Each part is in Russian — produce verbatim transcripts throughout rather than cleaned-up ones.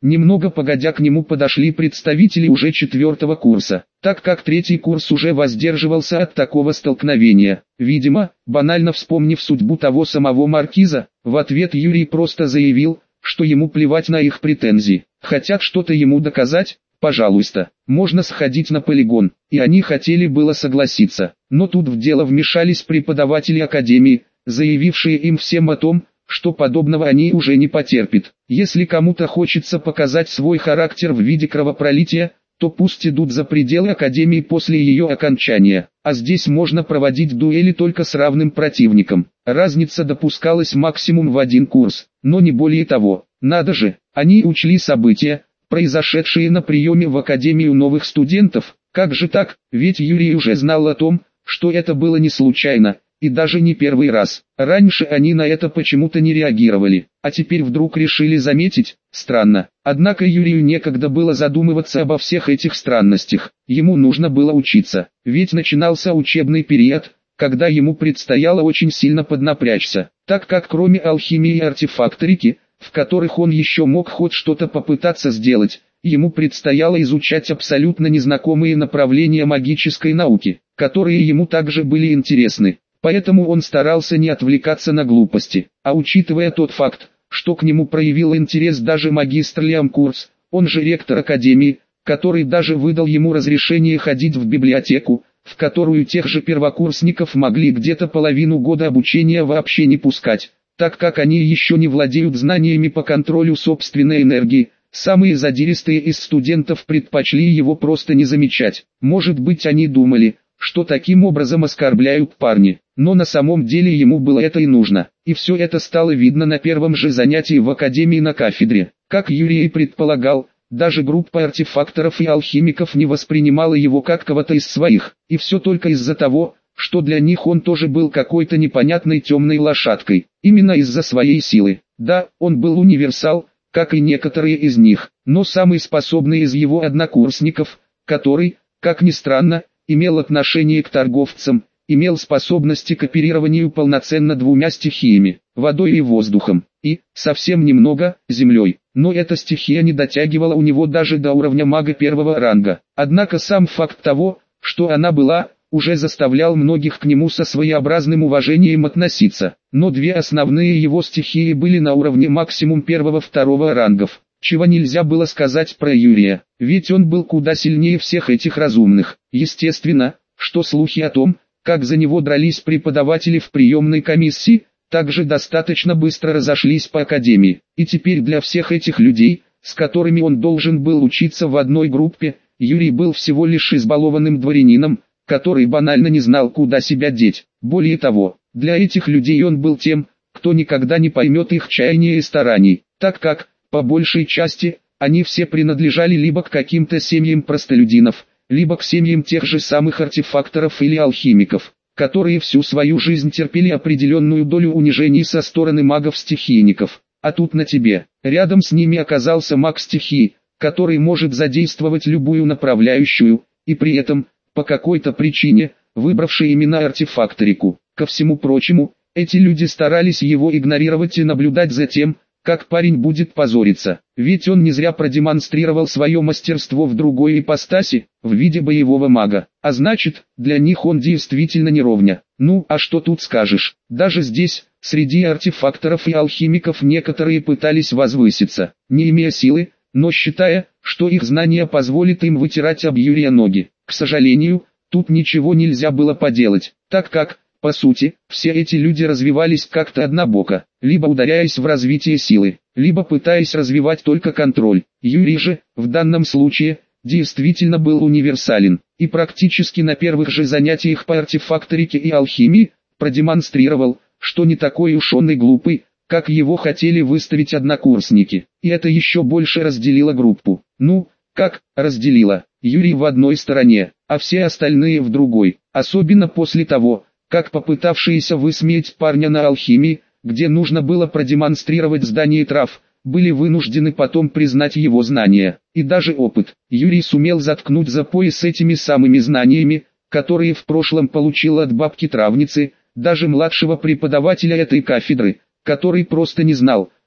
Немного погодя к нему подошли представители уже четвертого курса, так как третий курс уже воздерживался от такого столкновения. Видимо, банально вспомнив судьбу того самого маркиза, в ответ Юрий просто заявил, что ему плевать на их претензии. Хотят что-то ему доказать? Пожалуйста, можно сходить на полигон. И они хотели было согласиться. Но тут в дело вмешались преподаватели академии, заявившие им всем о том, что подобного они уже не потерпят. Если кому-то хочется показать свой характер в виде кровопролития, то пусть идут за пределы академии после ее окончания. А здесь можно проводить дуэли только с равным противником. Разница допускалась максимум в один курс, но не более того. Надо же, они учли события, произошедшие на приеме в академию новых студентов. Как же так? Ведь Юрий уже знал о том, что это было не случайно, и даже не первый раз. Раньше они на это почему-то не реагировали, а теперь вдруг решили заметить. Странно. Однако Юрию некогда было задумываться обо всех этих странностях. Ему нужно было учиться, ведь начинался учебный период, когда ему предстояло очень сильно поднапрячься, так как кроме алхимии и артефакторики, в которых он еще мог хоть что-то попытаться сделать, ему предстояло изучать абсолютно незнакомые направления магической науки, которые ему также были интересны. Поэтому он старался не отвлекаться на глупости, а учитывая тот факт, что к нему проявил интерес даже магистр Лиам Курц, он же ректор академии, который даже выдал ему разрешение ходить в библиотеку, в которую тех же первокурсников могли где-то половину года обучения вообще не пускать, так как они еще не владеют знаниями по контролю собственной энергии. Самые задиристые из студентов предпочли его просто не замечать. Может быть, они думали, что таким образом оскорбляют парни, но на самом деле ему было это и нужно. И все это стало видно на первом же занятии в академии на кафедре. Как Юрий и предполагал, даже группа артефакторов и алхимиков не воспринимала его как кого-то из своих. И все только из-за того, что для них он тоже был какой-то непонятной темной лошадкой. Именно из-за своей силы. Да, он был универсал, как и некоторые из них, но самый способный из его однокурсников, который, как ни странно, имел отношение к торговцам, имел способности к оперированию полноценно двумя стихиями, водой и воздухом, и, совсем немного, землей. Но эта стихия не дотягивала у него даже до уровня мага первого ранга. Однако сам факт того, что она была, уже заставлял многих к нему со своеобразным уважением относиться. Но две основные его стихии были на уровне максимум первого-второго рангов, чего нельзя было сказать про Юрия, ведь он был куда сильнее всех этих разумных. Естественно, что слухи о том, как за него дрались преподаватели в приемной комиссии, также достаточно быстро разошлись по академии. И теперь для всех этих людей, с которыми он должен был учиться в одной группе, Юрий был всего лишь избалованным дворянином, который банально не знал, куда себя деть. Более того, для этих людей он был тем, кто никогда не поймет их чаяния и стараний, так как, по большей части, они все принадлежали либо к каким-то семьям простолюдинов, либо к семьям тех же самых артефакторов или алхимиков, которые всю свою жизнь терпели определенную долю унижений со стороны магов-стихийников. А тут на тебе, рядом с ними оказался маг стихии, который может задействовать любую направляющую, и при этом, по какой-то причине, выбравший именно артефакторику. Ко всему прочему, эти люди старались его игнорировать и наблюдать за тем, как парень будет позориться, ведь он не зря продемонстрировал свое мастерство в другой ипостаси, в виде боевого мага, а значит, для них он действительно не ровня. Ну, а что тут скажешь, даже здесь, среди артефакторов и алхимиков некоторые пытались возвыситься, не имея силы, но считая, что их знания позволят им вытирать об Юрия ноги. К сожалению, тут ничего нельзя было поделать, так как, по сути, все эти люди развивались как-то однобоко, либо ударяясь в развитие силы, либо пытаясь развивать только контроль. Юрий же, в данном случае, действительно был универсален, и практически на первых же занятиях по артефакторике и алхимии, продемонстрировал, что не такой уж он и глупый, как его хотели выставить однокурсники. И это еще больше разделило группу. Ну, как разделило? Юрий в одной стороне, а все остальные в другой. Особенно после того, как попытавшиеся высмеять парня на алхимии, где нужно было продемонстрировать знание трав, были вынуждены потом признать его знания и даже опыт. Юрий сумел заткнуть за пояс этими самыми знаниями, которые в прошлом получил от бабки-травницы, даже младшего преподавателя этой кафедры, который просто не знал,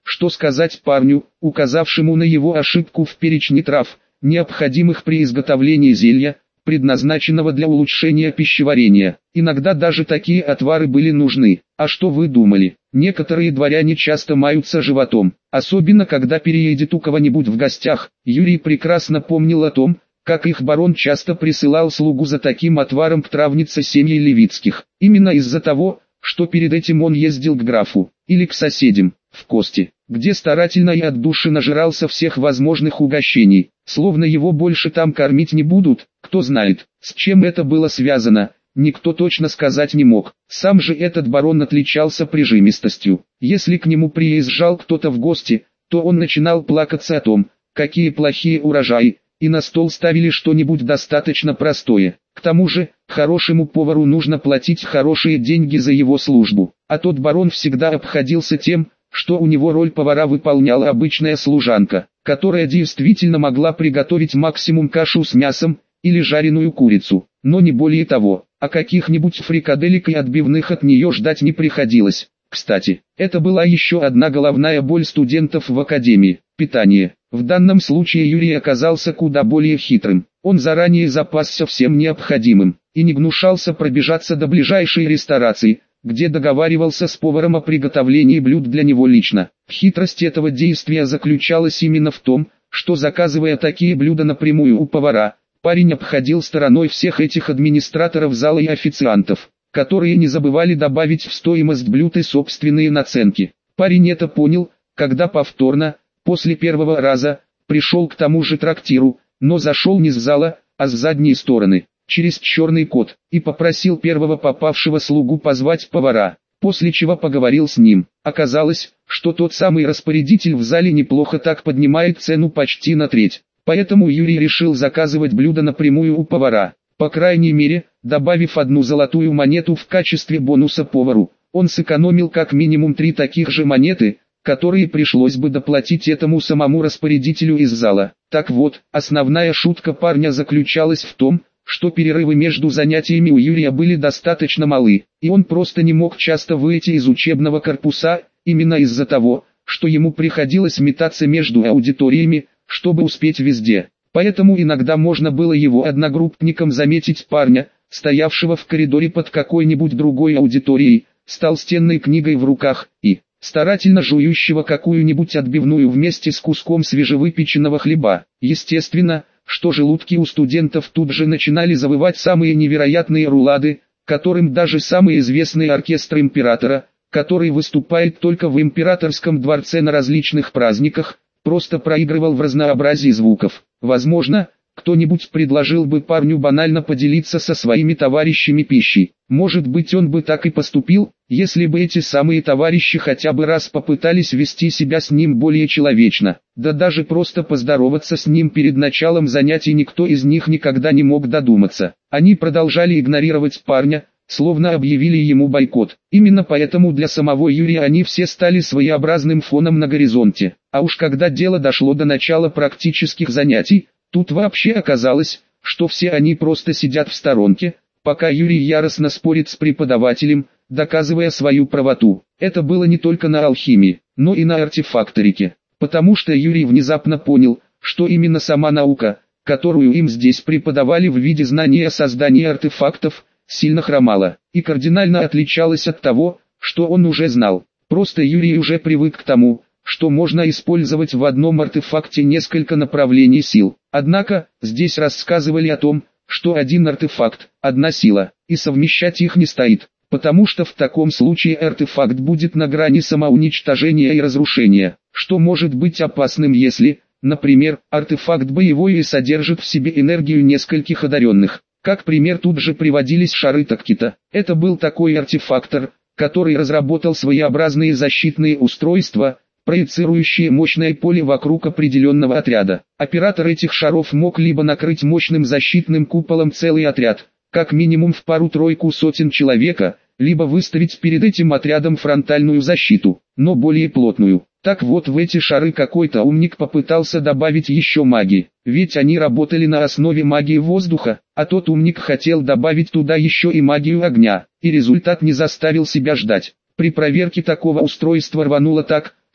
Что сказать парню, указавшему на его ошибку в перечне трав, необходимых при изготовлении зелья, предназначенного для улучшения пищеварения? Иногда даже такие отвары были нужны. А что вы думали? Некоторые дворяне часто маются животом, особенно когда переедет у кого-нибудь в гостях. Юрий прекрасно помнил о том, как их барон часто присылал слугу за таким отваром к травнице семьи Левицких. Именно из-за того, что перед этим он ездил к графу, или к соседям, в Кости, где старательно и от души нажирался всех возможных угощений, словно его больше там кормить не будут. Кто знает, с чем это было связано, никто точно сказать не мог. Сам же этот барон отличался прижимистостью. Если к нему приезжал кто-то в гости, то он начинал плакаться о том, какие плохие урожаи, и на стол ставили что-нибудь достаточно простое. К тому же, хорошему повару нужно платить хорошие деньги за его службу, а тот барон всегда обходился тем, что у него роль повара выполняла обычная служанка, которая действительно могла приготовить максимум кашу с мясом, или жареную курицу, но не более того, а каких-нибудь фрикаделек и отбивных от нее ждать не приходилось. Кстати, это была еще одна головная боль студентов в академии – питание. В данном случае Юрий оказался куда более хитрым. Он заранее запасся всем необходимым, и не гнушался пробежаться до ближайшей ресторации, где договаривался с поваром о приготовлении блюд для него лично. Хитрость этого действия заключалась именно в том, что, заказывая такие блюда напрямую у повара, парень обходил стороной всех этих администраторов зала и официантов, которые не забывали добавить в стоимость блюд и собственные наценки. Парень это понял, когда повторно, после первого раза, пришел к тому же трактиру, но зашел не с зала, а с задней стороны, через черный кот, и попросил первого попавшего слугу позвать повара, после чего поговорил с ним. Оказалось, что тот самый распорядитель в зале неплохо так поднимает цену почти на треть, поэтому Юрий решил заказывать блюдо напрямую у повара. По крайней мере, добавив одну золотую монету в качестве бонуса повару, он сэкономил как минимум три таких же монеты, которые пришлось бы доплатить этому самому распорядителю из зала. Так вот, основная шутка парня заключалась в том, что перерывы между занятиями у Юрия были достаточно малы, и он просто не мог часто выйти из учебного корпуса, именно из-за того, что ему приходилось метаться между аудиториями, чтобы успеть везде. Поэтому иногда можно было его одногруппникам заметить парня, стоявшего в коридоре под какой-нибудь другой аудиторией, с толстенной книгой в руках, и старательно жующего какую-нибудь отбивную вместе с куском свежевыпеченного хлеба. Естественно, что желудки у студентов тут же начинали завывать самые невероятные рулады, которым даже самый известный оркестр императора, который выступает только в императорском дворце на различных праздниках, просто проигрывал в разнообразии звуков. Возможно, кто-нибудь предложил бы парню банально поделиться со своими товарищами пищей. Может быть, он бы так и поступил, если бы эти самые товарищи хотя бы раз попытались вести себя с ним более человечно. Да даже просто поздороваться с ним перед началом занятий никто из них никогда не мог додуматься. Они продолжали игнорировать парня, словно объявили ему бойкот. Именно поэтому для самого Юрия они все стали своеобразным фоном на горизонте. А уж когда дело дошло до начала практических занятий, тут вообще оказалось, что все они просто сидят в сторонке, пока Юрий яростно спорит с преподавателем, доказывая свою правоту. Это было не только на алхимии, но и на артефакторике, потому что Юрий внезапно понял, что именно сама наука, которую им здесь преподавали в виде знания о создании артефактов, сильно хромала и кардинально отличалась от того, что он уже знал. Просто Юрий уже привык к тому, что можно использовать в одном артефакте несколько направлений сил. Однако, здесь рассказывали о том, что один артефакт, одна сила, и совмещать их не стоит, потому что в таком случае артефакт будет на грани самоуничтожения и разрушения, что может быть опасным, если, например, артефакт боевой и содержит в себе энергию нескольких одаренных. Как пример тут же приводились шары Таккита. Это был такой артефактор, который разработал своеобразные защитные устройства, проецирующие мощное поле вокруг определенного отряда. Оператор этих шаров мог либо накрыть мощным защитным куполом целый отряд, как минимум в пару-тройку сотен человека, либо выставить перед этим отрядом фронтальную защиту, но более плотную. Так вот, в эти шары какой-то умник попытался добавить еще магии, ведь они работали на основе магии воздуха, а тот умник хотел добавить туда еще и магию огня, и результат не заставил себя ждать. При проверке такого устройства рвануло так,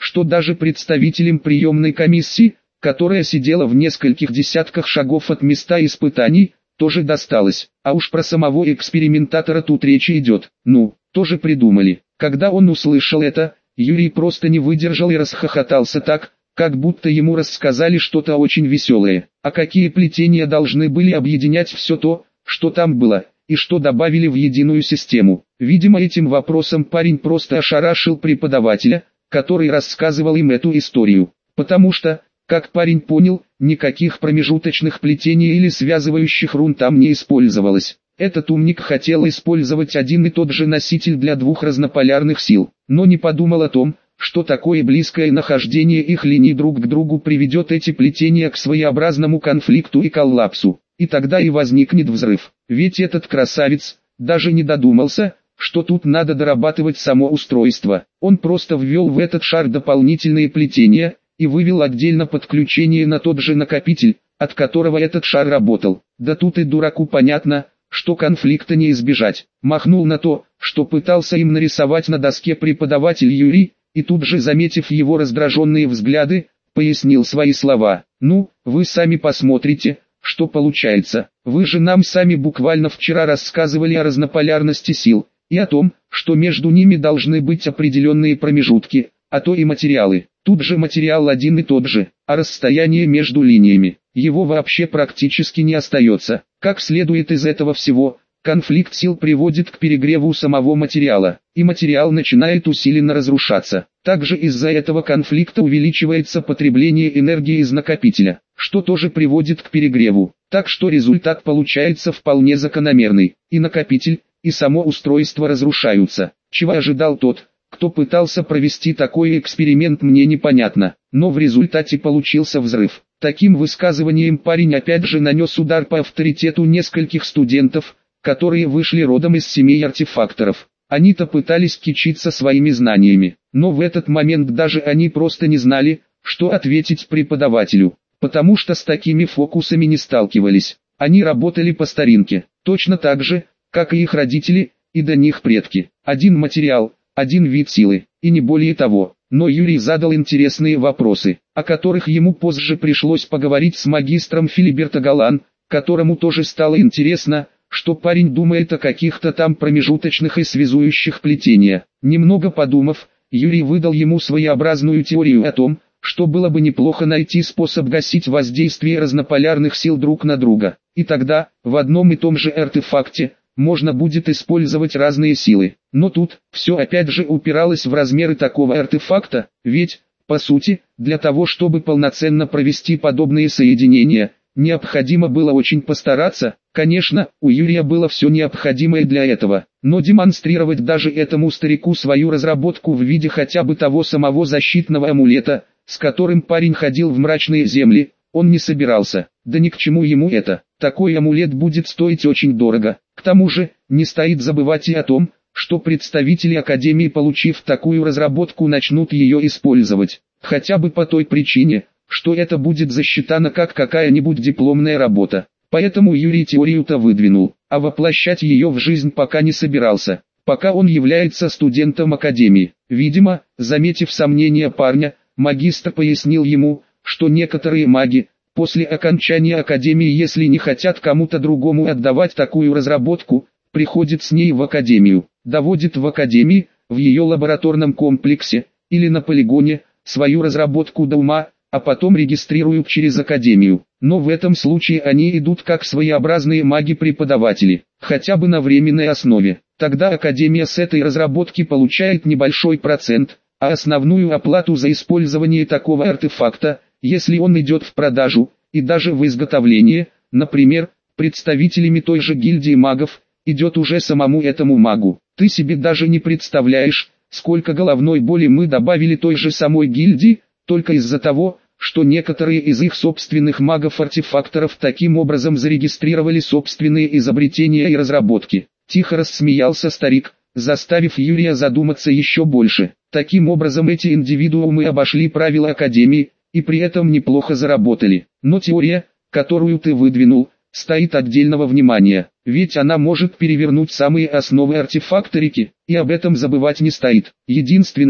что даже представителям приемной комиссии, которая сидела в нескольких десятках шагов от места испытаний, тоже досталось. А уж про самого экспериментатора тут речи идет. Ну, тоже придумали. Когда он услышал это, Юрий просто не выдержал и расхохотался так, как будто ему рассказали что-то очень веселое. А какие плетения должны были объединять все то, что там было, и что добавили в единую систему. Видимо, этим вопросом парень просто ошарашил преподавателя, который рассказывал им эту историю. Потому что, как парень понял, никаких промежуточных плетений или связывающих рун там не использовалось. Этот умник хотел использовать один и тот же носитель для двух разнополярных сил, но не подумал о том, что такое близкое нахождение их линий друг к другу приведет эти плетения к своеобразному конфликту и коллапсу. И тогда и возникнет взрыв. Ведь этот красавец даже не додумался, что тут надо дорабатывать само устройство. Он просто ввел в этот шар дополнительные плетения и вывел отдельно подключение на тот же накопитель, от которого этот шар работал. Да тут и дураку понятно, что конфликта не избежать. Махнул на то, что пытался им нарисовать на доске преподаватель Юрий, и тут же, заметив его раздраженные взгляды, пояснил свои слова. «Ну, вы сами посмотрите, что получается. Вы же нам сами буквально вчера рассказывали о разнополярности сил, и о том, что между ними должны быть определенные промежутки, а то и материалы. Тут же материал один и тот же, а расстояние между линиями, его вообще практически не остается. Как следует из этого всего, конфликт сил приводит к перегреву самого материала, и материал начинает усиленно разрушаться. Также из-за этого конфликта увеличивается потребление энергии из накопителя, что тоже приводит к перегреву. Так что результат получается вполне закономерный. И накопитель, и само устройство разрушаются. Чего ожидал тот, кто пытался провести такой эксперимент, мне непонятно. Но в результате получился взрыв. Таким высказыванием парень опять же нанес удар по авторитету нескольких студентов, которые вышли родом из семей артефакторов. Они-то пытались кичиться своими знаниями, но в этот момент даже они просто не знали, что ответить преподавателю, потому что с такими фокусами не сталкивались. Они работали по старинке, точно так же, как и их родители, и до них предки. Один материал, один вид силы, и не более того. Но Юрий задал интересные вопросы, о которых ему позже пришлось поговорить с магистром Филиберто Галан, которому тоже стало интересно, что парень думает о каких-то там промежуточных и связующих плетениях. Немного подумав, Юрий выдал ему своеобразную теорию о том, что было бы неплохо найти способ гасить воздействие разнополярных сил друг на друга. И тогда, в одном и том же артефакте, можно будет использовать разные силы. Но тут, все опять же упиралось в размеры такого артефакта, ведь, по сути, для того чтобы полноценно провести подобные соединения, необходимо было очень постараться. Конечно, у Юрия было все необходимое для этого, но демонстрировать даже этому старику свою разработку в виде хотя бы того самого защитного амулета, с которым парень ходил в мрачные земли, он не собирался. Да ни к чему ему это, такой амулет будет стоить очень дорого. К тому же, не стоит забывать и о том, что представители Академии, получив такую разработку, начнут ее использовать, хотя бы по той причине, что это будет засчитано как какая-нибудь дипломная работа. Поэтому Юрий теорию-то выдвинул, а воплощать ее в жизнь пока не собирался, пока он является студентом Академии. Видимо, заметив сомнения парня, магистр пояснил ему, что некоторые маги, после окончания Академии, если не хотят кому-то другому отдавать такую разработку, приходят с ней в Академию, доводят в Академии, в ее лабораторном комплексе, или на полигоне, свою разработку до ума, а потом регистрируют через Академию. Но в этом случае они идут как своеобразные маги-преподаватели, хотя бы на временной основе. Тогда Академия с этой разработки получает небольшой процент, а основную оплату за использование такого артефакта, если он идет в продажу, и даже в изготовление, например, представителями той же гильдии магов, идет уже самому этому магу. Ты себе даже не представляешь, сколько головной боли мы добавили той же самой гильдии, только из-за того, что некоторые из их собственных магов-артефакторов таким образом зарегистрировали собственные изобретения и разработки. Тихо рассмеялся старик, заставив Юрия задуматься еще больше. Таким образом эти индивидуумы обошли правила Академии, и при этом неплохо заработали. Но теория, которую ты выдвинул, стоит отдельного внимания, ведь она может перевернуть самые основы артефакторики, и об этом забывать не стоит. Единственное,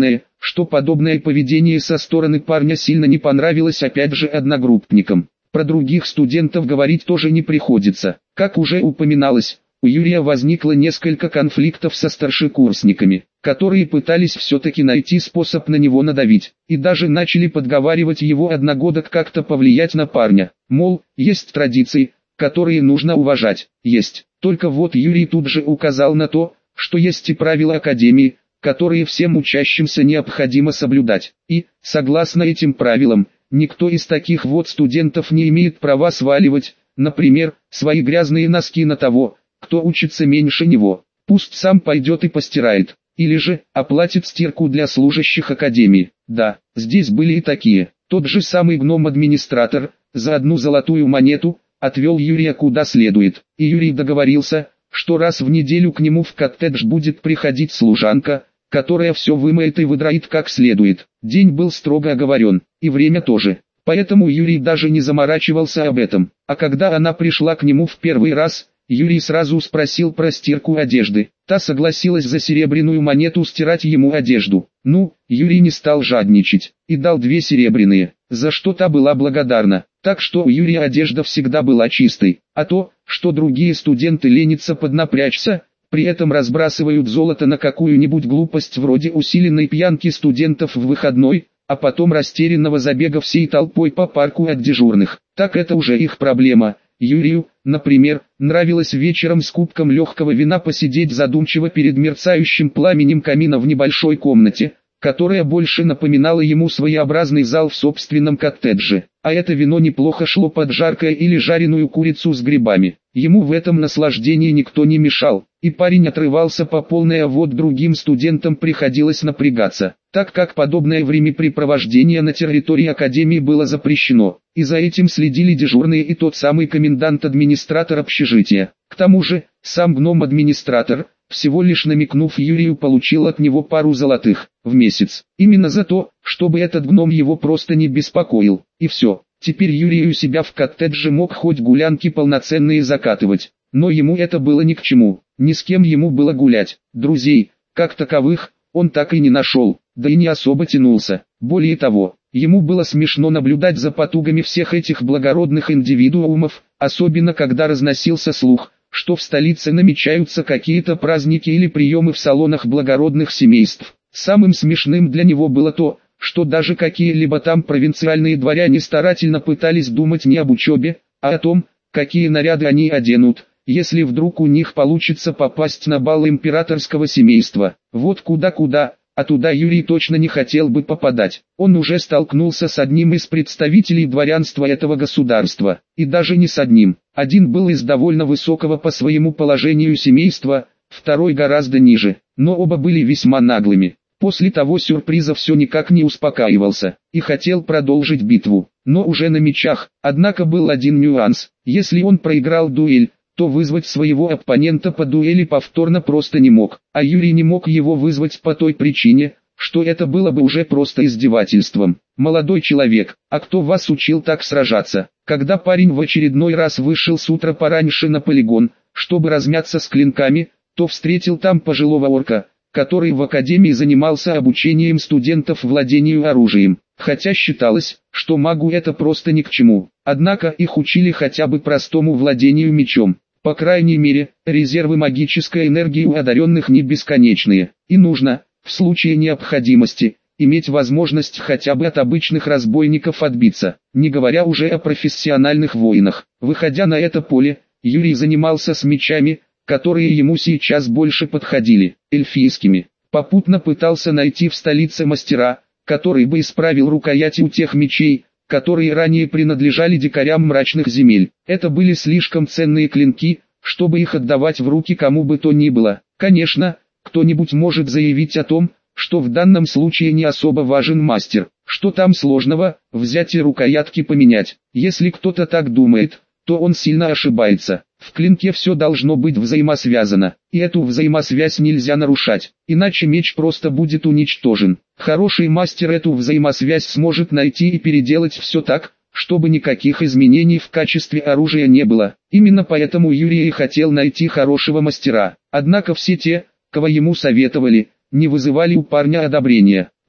что подобное поведение со стороны парня сильно не понравилось опять же одногруппникам. Про других студентов говорить тоже не приходится. Как уже упоминалось, у Юрия возникло несколько конфликтов со старшекурсниками, которые пытались все-таки найти способ на него надавить, и даже начали подговаривать его одногодок как-то повлиять на парня. Мол, есть традиции, которые нужно уважать, есть. Только вот Юрий тут же указал на то, что есть и правила академии, которые всем учащимся необходимо соблюдать. И, согласно этим правилам, никто из таких вот студентов не имеет права сваливать, например, свои грязные носки на того, кто учится меньше него. Пусть сам пойдет и постирает, или же оплатит стирку для служащих академии. Да, здесь были и такие. Тот же самый гном-администратор, за одну золотую монету, отвел Юрия куда следует, и Юрий договорился, что раз в неделю к нему в коттедж будет приходить служанка, которая все вымоет и выдроит как следует. День был строго оговорен, и время тоже. Поэтому Юрий даже не заморачивался об этом. А когда она пришла к нему в первый раз, Юрий сразу спросил про стирку одежды. Та согласилась за серебряную монету стирать ему одежду. Ну, Юрий не стал жадничать, и дал две серебряные, за что та была благодарна. Так что у Юрия одежда всегда была чистой. А то, что другие студенты ленятся поднапрячься, при этом разбрасывают золото на какую-нибудь глупость вроде усиленной пьянки студентов в выходной, а потом растерянного забега всей толпой по парку от дежурных. Так это уже их проблема. Юрию, например, нравилось вечером с кубком легкого вина посидеть задумчиво перед мерцающим пламенем камина в небольшой комнате, которая больше напоминала ему своеобразный зал в собственном коттедже. А это вино неплохо шло под жаркое или жареную курицу с грибами. Ему в этом наслаждении никто не мешал, и парень отрывался по полной, а вот другим студентам приходилось напрягаться, так как подобное времяпрепровождение на территории академии было запрещено, и за этим следили дежурные и тот самый комендант-администратор общежития. К тому же, сам гном-администратор, всего лишь намекнув Юрию, получил от него пару золотых в месяц. Именно за то, чтобы этот гном его просто не беспокоил. И все. Теперь Юрий у себя в коттедже мог хоть гулянки полноценные закатывать. Но ему это было ни к чему. Ни с кем ему было гулять. Друзей, как таковых, он так и не нашел. Да и не особо тянулся. Более того, ему было смешно наблюдать за потугами всех этих благородных индивидуумов, особенно когда разносился слух, что в столице намечаются какие-то праздники или приемы в салонах благородных семейств. Самым смешным для него было то, что даже какие-либо там провинциальные дворяне старательно пытались думать не об учебе, а о том, какие наряды они оденут, если вдруг у них получится попасть на бал императорского семейства. Вот куда-куда, а туда Юрий точно не хотел бы попадать. Он уже столкнулся с одним из представителей дворянства этого государства, и даже не с одним. Один был из довольно высокого по своему положению семейства, второй гораздо ниже, но оба были весьма наглыми. После того сюрприза все никак не успокаивался, и хотел продолжить битву, но уже на мечах. Однако был один нюанс: если он проиграл дуэль, то вызвать своего оппонента по дуэли повторно просто не мог, а Юрий не мог его вызвать по той причине, что это было бы уже просто издевательством. «Молодой человек, а кто вас учил так сражаться?» Когда парень в очередной раз вышел с утра пораньше на полигон, чтобы размяться с клинками, то встретил там пожилого орка, который в академии занимался обучением студентов владению оружием, хотя считалось, что магу это просто ни к чему. Однако их учили хотя бы простому владению мечом. По крайней мере, резервы магической энергии у одаренных не бесконечные, и нужно, в случае необходимости, иметь возможность хотя бы от обычных разбойников отбиться, не говоря уже о профессиональных воинах. Выходя на это поле, Юрий занимался с мечами, которые ему сейчас больше подходили, эльфийскими. Попутно пытался найти в столице мастера, который бы исправил рукояти у тех мечей, которые ранее принадлежали дикарям мрачных земель. Это были слишком ценные клинки, чтобы их отдавать в руки кому бы то ни было. Конечно, кто-нибудь может заявить о том, что в данном случае не особо важен мастер. Что там сложного, взять и рукоятки поменять? Если кто-то так думает, то он сильно ошибается. В клинке все должно быть взаимосвязано, и эту взаимосвязь нельзя нарушать, иначе меч просто будет уничтожен. Хороший мастер эту взаимосвязь сможет найти и переделать все так, чтобы никаких изменений в качестве оружия не было. Именно поэтому Юрий и хотел найти хорошего мастера. Однако все те, кого ему советовали, не вызывали у парня одобрения.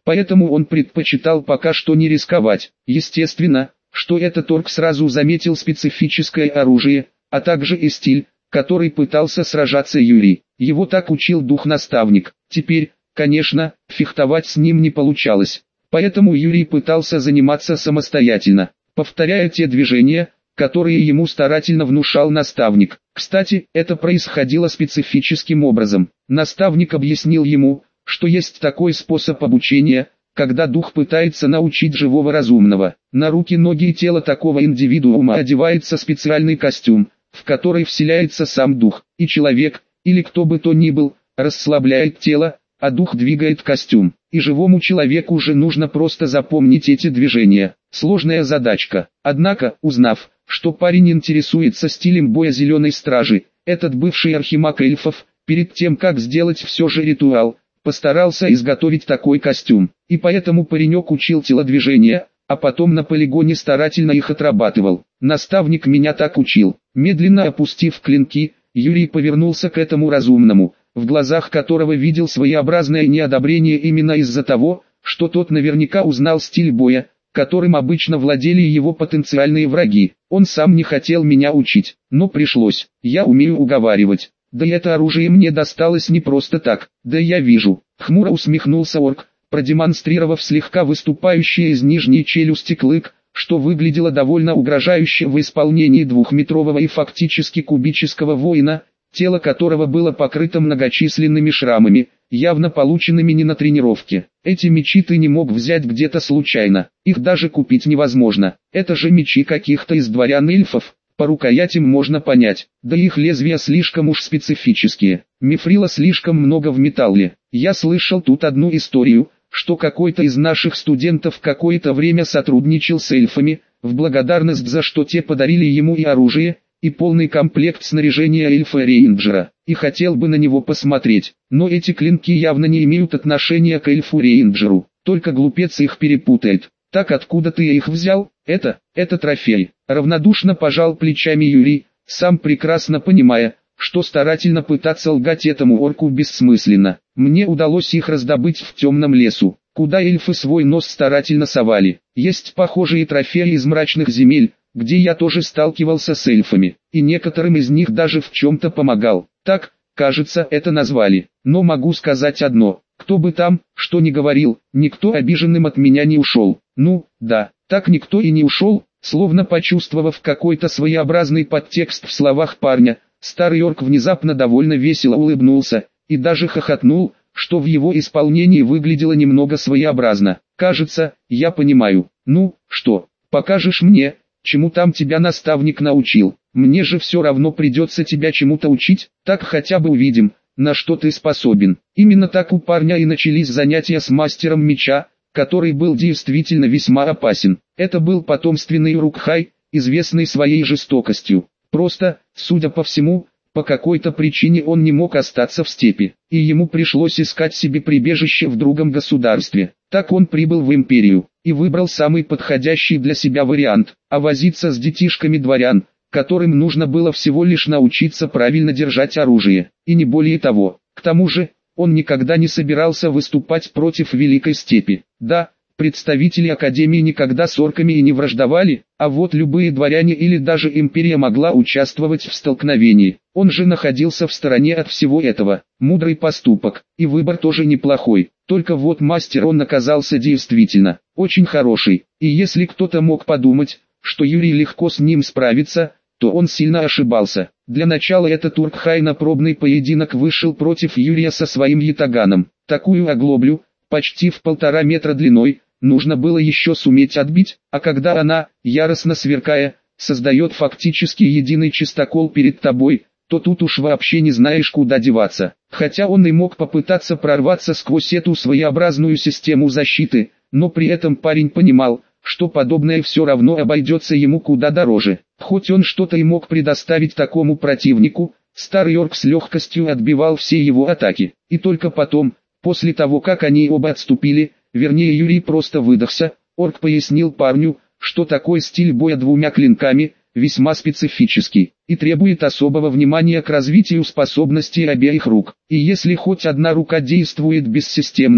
Поэтому он предпочитал пока что не рисковать. Естественно, что этот орк сразу заметил специфическое оружие, а также и стиль, который пытался сражаться Юрий. Его так учил дух-наставник. Теперь, конечно, фехтовать с ним не получалось. Поэтому Юрий пытался заниматься самостоятельно, повторяя те движения, которые ему старательно внушал наставник. Кстати, это происходило специфическим образом. Наставник объяснил ему, что есть такой способ обучения, когда дух пытается научить живого разумного. На руки, ноги и тело такого индивидуума одевается специальный костюм, в который вселяется сам дух, и человек, или кто бы то ни был, расслабляет тело, а дух двигает костюм. И живому человеку уже нужно просто запомнить эти движения. Сложная задачка. Однако, узнав, что парень интересуется стилем боя Зеленой Стражи, этот бывший архимаг эльфов, перед тем как сделать все же ритуал, постарался изготовить такой костюм. И поэтому паренек учил телодвижения, а потом на полигоне старательно их отрабатывал. Наставник меня так учил. Медленно опустив клинки, Юрий повернулся к этому разумному, в глазах которого видел своеобразное неодобрение именно из-за того, что тот наверняка узнал стиль боя, которым обычно владели его потенциальные враги. Он сам не хотел меня учить, но пришлось. Я умею уговаривать. Да и это оружие мне досталось не просто так. Да я вижу. Хмуро усмехнулся орк, продемонстрировав слегка выступающий из нижней челюсти клык, что выглядело довольно угрожающе в исполнении двухметрового и фактически кубического воина, тело которого было покрыто многочисленными шрамами, явно полученными не на тренировке. Эти мечи ты не мог взять где-то случайно, их даже купить невозможно. Это же мечи каких-то из дворян эльфов, по рукоятям можно понять, да их лезвия слишком уж специфические. Мифрила слишком много в металле. Я слышал тут одну историю, что какой-то из наших студентов какое-то время сотрудничал с эльфами, в благодарность за что те подарили ему и оружие, и полный комплект снаряжения эльфа-рейнджера, и хотел бы на него посмотреть, но эти клинки явно не имеют отношения к эльфу-рейнджеру, только глупец их перепутает. Так откуда ты их взял? Это, это трофей. Равнодушно пожал плечами Юрий, сам прекрасно понимая, что старательно пытаться лгать этому орку бессмысленно. Мне удалось их раздобыть в темном лесу, куда эльфы свой нос старательно совали. Есть похожие трофеи из мрачных земель, где я тоже сталкивался с эльфами, и некоторым из них даже в чем-то помогал. Так, кажется, это назвали. Но могу сказать одно, кто бы там, что ни говорил, никто обиженным от меня не ушел. Ну, да, так никто и не ушел, словно почувствовав какой-то своеобразный подтекст в словах парня, старый орк внезапно довольно весело улыбнулся, и даже хохотнул, что в его исполнении выглядело немного своеобразно. Кажется, я понимаю. Ну, что, покажешь мне, чему там тебя наставник научил? Мне же все равно придется тебя чему-то учить, так хотя бы увидим, на что ты способен. Именно так у парня и начались занятия с мастером меча, который был действительно весьма опасен. Это был потомственный Урукхай, известный своей жестокостью. Просто, судя по всему, по какой-то причине он не мог остаться в степи, и ему пришлось искать себе прибежище в другом государстве. Так он прибыл в империю, и выбрал самый подходящий для себя вариант, а возиться с детишками дворян, которым нужно было всего лишь научиться правильно держать оружие, и не более того. К тому же, он никогда не собирался выступать против Великой Степи. Да, представители Академии никогда с орками и не враждовали, а вот любые дворяне или даже империя могла участвовать в столкновении. Он же находился в стороне от всего этого. Мудрый поступок, и выбор тоже неплохой. Только вот мастер он оказался действительно очень хороший, и если кто-то мог подумать, что Юрий легко с ним справится, то он сильно ошибался. Для начала этот Урукхай на пробный поединок вышел против Юрия со своим ятаганом. Такую оглоблю, почти в полтора метра длиной, нужно было еще суметь отбить, а когда она, яростно сверкая, создает фактически единый чистокол перед тобой, то тут уж вообще не знаешь куда деваться. Хотя он и мог попытаться прорваться сквозь эту своеобразную систему защиты, но при этом парень понимал, что подобное все равно обойдется ему куда дороже. Хоть он что-то и мог предоставить такому противнику, старый орк с легкостью отбивал все его атаки. И только потом, после того как они оба отступили, вернее Юрий просто выдохся, орк пояснил парню, что такой стиль боя двумя клинками, весьма специфический, и требует особого внимания к развитию способностей обеих рук. И если хоть одна рука действует бессистемно,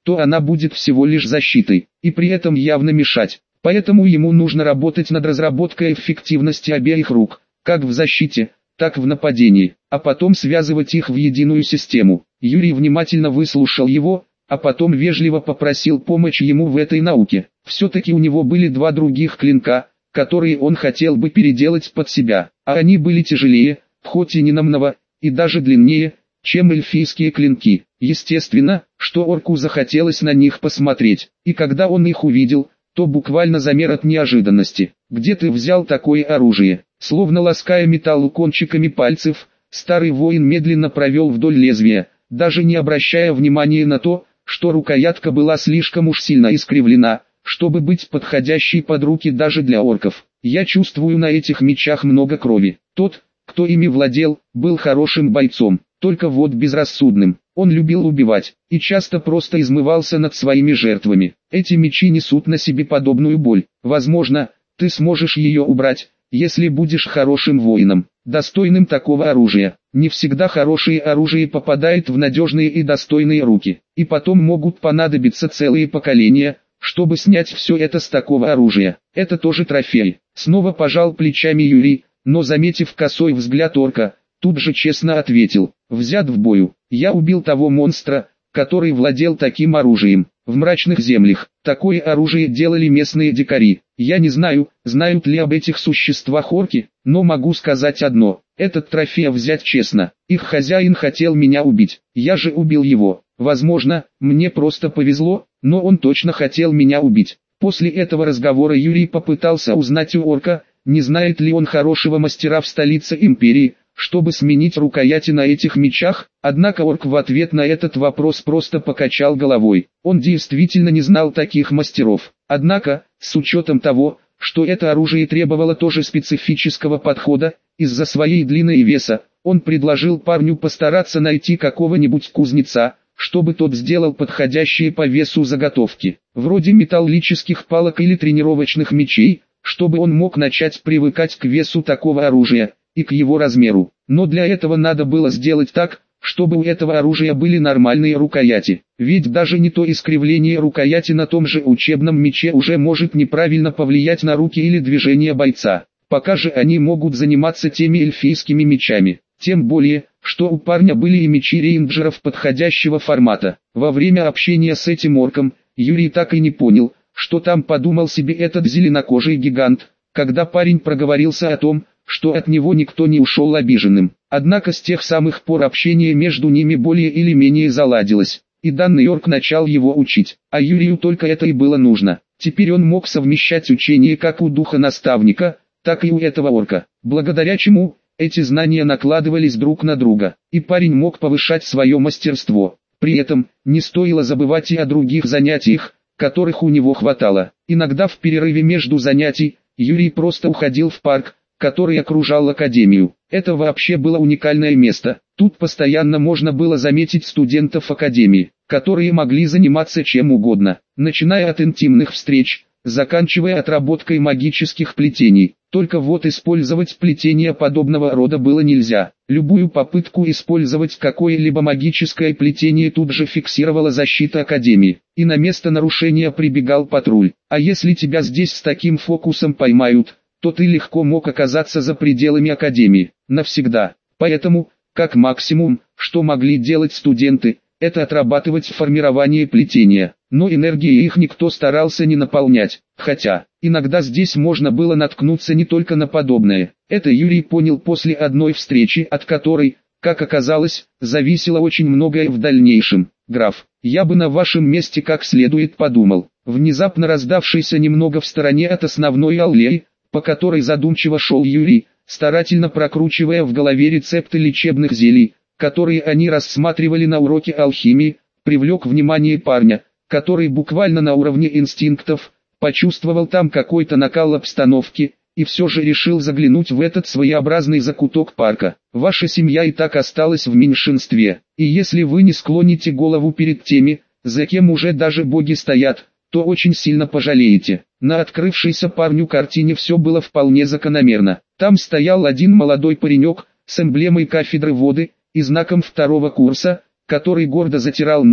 то она будет всего лишь защитой, и при этом явно мешать. Поэтому ему нужно работать над разработкой эффективности обеих рук, как в защите, так и в нападении, а потом связывать их в единую систему. Юрий внимательно выслушал его, а потом вежливо попросил помочь ему в этой науке. Все-таки у него были два других клинка, которые он хотел бы переделать под себя, а они были тяжелее, хоть и не намного, и даже длиннее, чем эльфийские клинки. Естественно, что орку захотелось на них посмотреть, и когда он их увидел, то буквально замер от неожиданности. «Где ты взял такое оружие?» Словно лаская металл кончиками пальцев, старый воин медленно провел вдоль лезвия, даже не обращая внимания на то, что рукоятка была слишком уж сильно искривлена, чтобы быть подходящей под руки даже для орков. «Я чувствую на этих мечах много крови. Тот, кто ими владел, был хорошим бойцом, только вот безрассудным. Он любил убивать, и часто просто измывался над своими жертвами. Эти мечи несут на себе подобную боль. Возможно, ты сможешь ее убрать, если будешь хорошим воином, достойным такого оружия. Не всегда хорошее оружие попадает в надежные и достойные руки, и потом могут понадобиться целые поколения, чтобы снять все это с такого оружия. Это тоже трофей». Снова пожал плечами Юрий, но заметив косой взгляд орка, тут же честно ответил: «Взят в бою. Я убил того монстра, который владел таким оружием. В мрачных землях такое оружие делали местные дикари. Я не знаю, знают ли об этих существах орки, но могу сказать одно: этот трофей взять честно. Их хозяин хотел меня убить, я же убил его. Возможно, мне просто повезло, но он точно хотел меня убить». После этого разговора Юрий попытался узнать у орка, не знает ли он хорошего мастера в столице империи, чтобы сменить рукояти на этих мечах, однако орк в ответ на этот вопрос просто покачал головой. Он действительно не знал таких мастеров. Однако, с учетом того, что это оружие требовало тоже специфического подхода, из-за своей длины и веса, он предложил парню постараться найти какого-нибудь кузнеца, чтобы тот сделал подходящие по весу заготовки, вроде металлических палок или тренировочных мечей, чтобы он мог начать привыкать к весу такого оружия и к его размеру. Но для этого надо было сделать так, чтобы у этого оружия были нормальные рукояти. Ведь даже не то искривление рукояти на том же учебном мече уже может неправильно повлиять на руки или движения бойца. Пока же они могут заниматься теми эльфийскими мечами. Тем более, что у парня были и мечи рейнджеров подходящего формата. Во время общения с этим орком, Юрий так и не понял, что там подумал себе этот зеленокожий гигант, когда парень проговорился о том, что от него никто не ушел обиженным. Однако с тех самых пор общение между ними более или менее заладилось, и данный орк начал его учить, а Юрию только это и было нужно. Теперь он мог совмещать учение как у духа-наставника, так и у этого орка, благодаря чему эти знания накладывались друг на друга, и парень мог повышать свое мастерство. При этом, не стоило забывать и о других занятиях, которых у него хватало. Иногда в перерыве между занятий, Юрий просто уходил в парк, который окружал академию. Это вообще было уникальное место. Тут постоянно можно было заметить студентов академии, которые могли заниматься чем угодно, начиная от интимных встреч, заканчивая отработкой магических плетений. Только вот использовать плетение подобного рода было нельзя. Любую попытку использовать какое-либо магическое плетение тут же фиксировала защита Академии, и на место нарушения прибегал патруль. А если тебя здесь с таким фокусом поймают, то ты легко мог оказаться за пределами Академии, навсегда. Поэтому, как максимум, что могли делать студенты, это отрабатывать формирование плетения, но энергией их никто старался не наполнять, хотя, иногда здесь можно было наткнуться не только на подобное. Это Юрий понял после одной встречи, от которой, как оказалось, зависело очень многое в дальнейшем. «Граф, я бы на вашем месте как следует подумал». Внезапно раздавшийся немного в стороне от основной аллеи, по которой задумчиво шел Юрий, старательно прокручивая в голове рецепты лечебных зелий, которые они рассматривали на уроке алхимии, привлек внимание парня, который буквально на уровне инстинктов почувствовал там какой-то накал обстановки, и все же решил заглянуть в этот своеобразный закуток парка. Ваша семья и так осталась в меньшинстве, и если вы не склоните голову перед теми, за кем уже даже боги стоят, то очень сильно пожалеете. На открывшейся парню картине все было вполне закономерно. Там стоял один молодой паренек с эмблемой кафедры воды и знаком второго курса, который гордо затирал нос,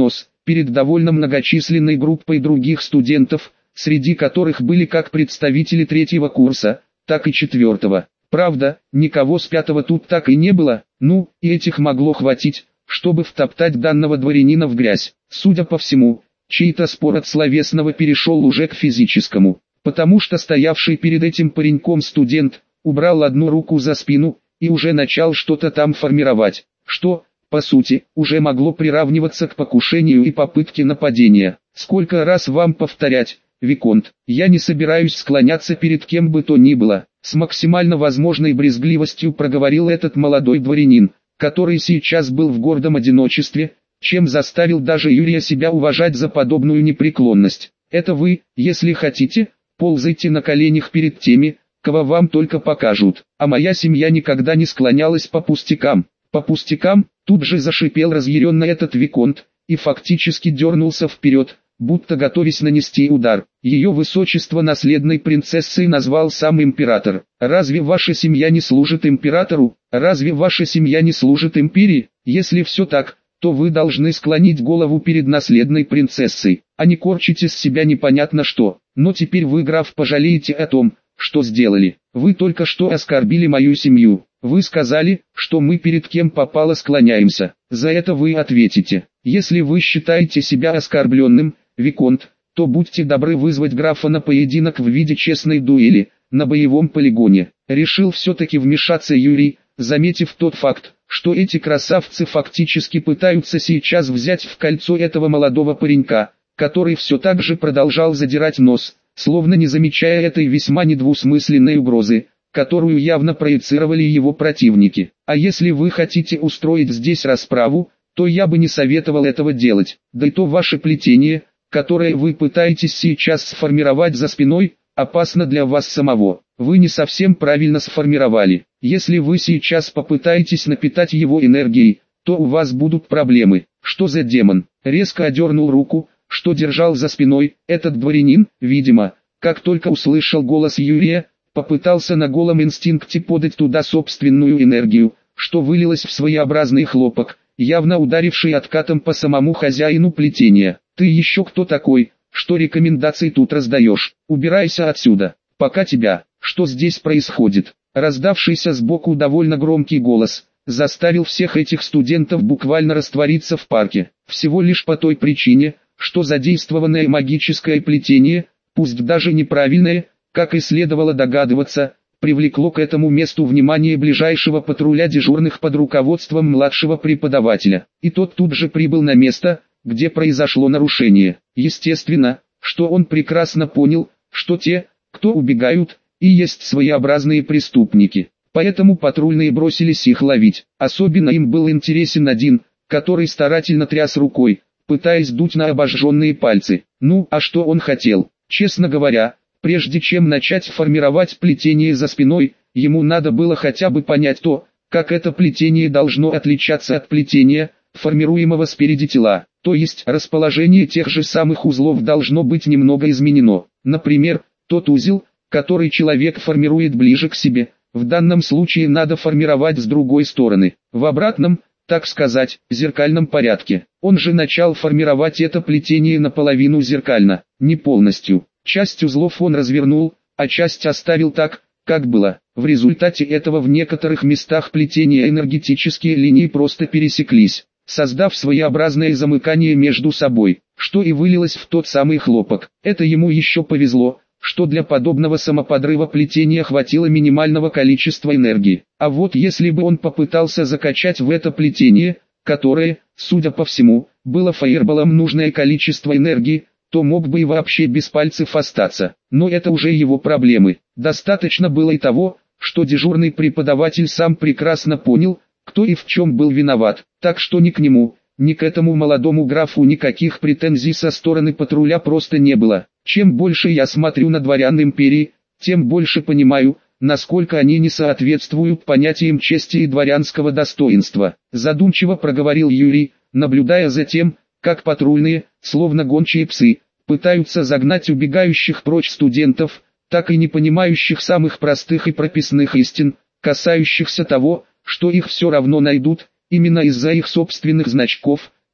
перед довольно многочисленной группой других студентов, среди которых были как представители третьего курса, так и четвертого. Правда, никого с пятого тут так и не было, ну, и этих могло хватить, чтобы втоптать данного дворянина в грязь. Судя по всему, чей-то спор от словесного перешел уже к физическому, потому что стоявший перед этим пареньком студент убрал одну руку за спину и уже начал что-то там формировать, что, по сути, уже могло приравниваться к покушению и попытке нападения. Сколько раз вам повторять, Виконт, я не собираюсь склоняться перед кем бы то ни было, с максимально возможной брезгливостью проговорил этот молодой дворянин, который сейчас был в гордом одиночестве, чем заставил даже Юрия себя уважать за подобную непреклонность. Это вы, если хотите, ползайте на коленях перед теми, кого вам только покажут, а моя семья никогда не склонялась по пустякам. По пустякам, тут же зашипел разъяренно этот Виконт, и фактически дернулся вперед, будто готовясь нанести удар. Ее высочество наследной принцессой назвал сам император. Разве ваша семья не служит императору? Разве ваша семья не служит империи? Если все так, то вы должны склонить голову перед наследной принцессой, а не корчите с себя непонятно что. Но теперь вы, граф, пожалеете о том, что сделали. Вы только что оскорбили мою семью. Вы сказали, что мы перед кем попало склоняемся. За это вы ответите. Если вы считаете себя оскорбленным, Виконт, то будьте добры вызвать графа на поединок в виде честной дуэли, на боевом полигоне. Решил все-таки вмешаться Юрий, заметив тот факт, что эти красавцы фактически пытаются сейчас взять в кольцо этого молодого паренька, который все так же продолжал задирать нос, словно не замечая этой весьма недвусмысленной угрозы, которую явно проецировали его противники. А если вы хотите устроить здесь расправу, то я бы не советовал этого делать. Да и то ваше плетение, которое вы пытаетесь сейчас сформировать за спиной, опасно для вас самого. Вы не совсем правильно сформировали. Если вы сейчас попытаетесь напитать его энергией, то у вас будут проблемы. Что за демон? Резко одернул руку, что держал за спиной. Этот дворянин, видимо, как только услышал голос Юрия, попытался на голом инстинкте подать туда собственную энергию, что вылилось в своеобразный хлопок, явно ударивший откатом по самому хозяину плетения. Ты еще кто такой, что рекомендации тут раздаешь? Убирайся отсюда, пока тебя. Что здесь происходит? Раздавшийся сбоку довольно громкий голос заставил всех этих студентов буквально раствориться в парке. Всего лишь по той причине, что задействованное магическое плетение, пусть даже неправильное, как и следовало догадываться, привлекло к этому месту внимание ближайшего патруля дежурных под руководством младшего преподавателя. И тот тут же прибыл на место, где произошло нарушение. Естественно, что он прекрасно понял, что те, кто убегают, и есть своеобразные преступники. Поэтому патрульные бросились их ловить. Особенно им был интересен один, который старательно тряс рукой, пытаясь дуть на обожженные пальцы. Ну, а что он хотел? Честно говоря, прежде чем начать формировать плетение за спиной, ему надо было хотя бы понять то, как это плетение должно отличаться от плетения, формируемого спереди тела. То есть расположение тех же самых узлов должно быть немного изменено. Например, тот узел, который человек формирует ближе к себе, в данном случае надо формировать с другой стороны. В обратном, так сказать, зеркальном порядке. Он же начал формировать это плетение наполовину зеркально, не полностью. Часть узлов он развернул, а часть оставил так, как было. В результате этого в некоторых местах плетения энергетические линии просто пересеклись, создав своеобразное замыкание между собой, что и вылилось в тот самый хлопок. Это ему еще повезло, что для подобного самоподрыва плетения хватило минимального количества энергии. А вот если бы он попытался закачать в это плетение, которое, судя по всему, было фаерболом нужное количество энергии, то мог бы и вообще без пальцев остаться. Но это уже его проблемы. Достаточно было и того, что дежурный преподаватель сам прекрасно понял, кто и в чем был виноват, так что ни к нему, ни к этому молодому графу никаких претензий со стороны патруля просто не было. Чем больше я смотрю на дворян империи, тем больше понимаю, насколько они не соответствуют понятиям чести и дворянского достоинства. Задумчиво проговорил Юрий, наблюдая за тем, как патрульные, словно гончие псы, пытаются загнать убегающих прочь студентов, так и не понимающих самых простых и прописных истин, касающихся того, что их все равно найдут, именно из-за их собственных значков,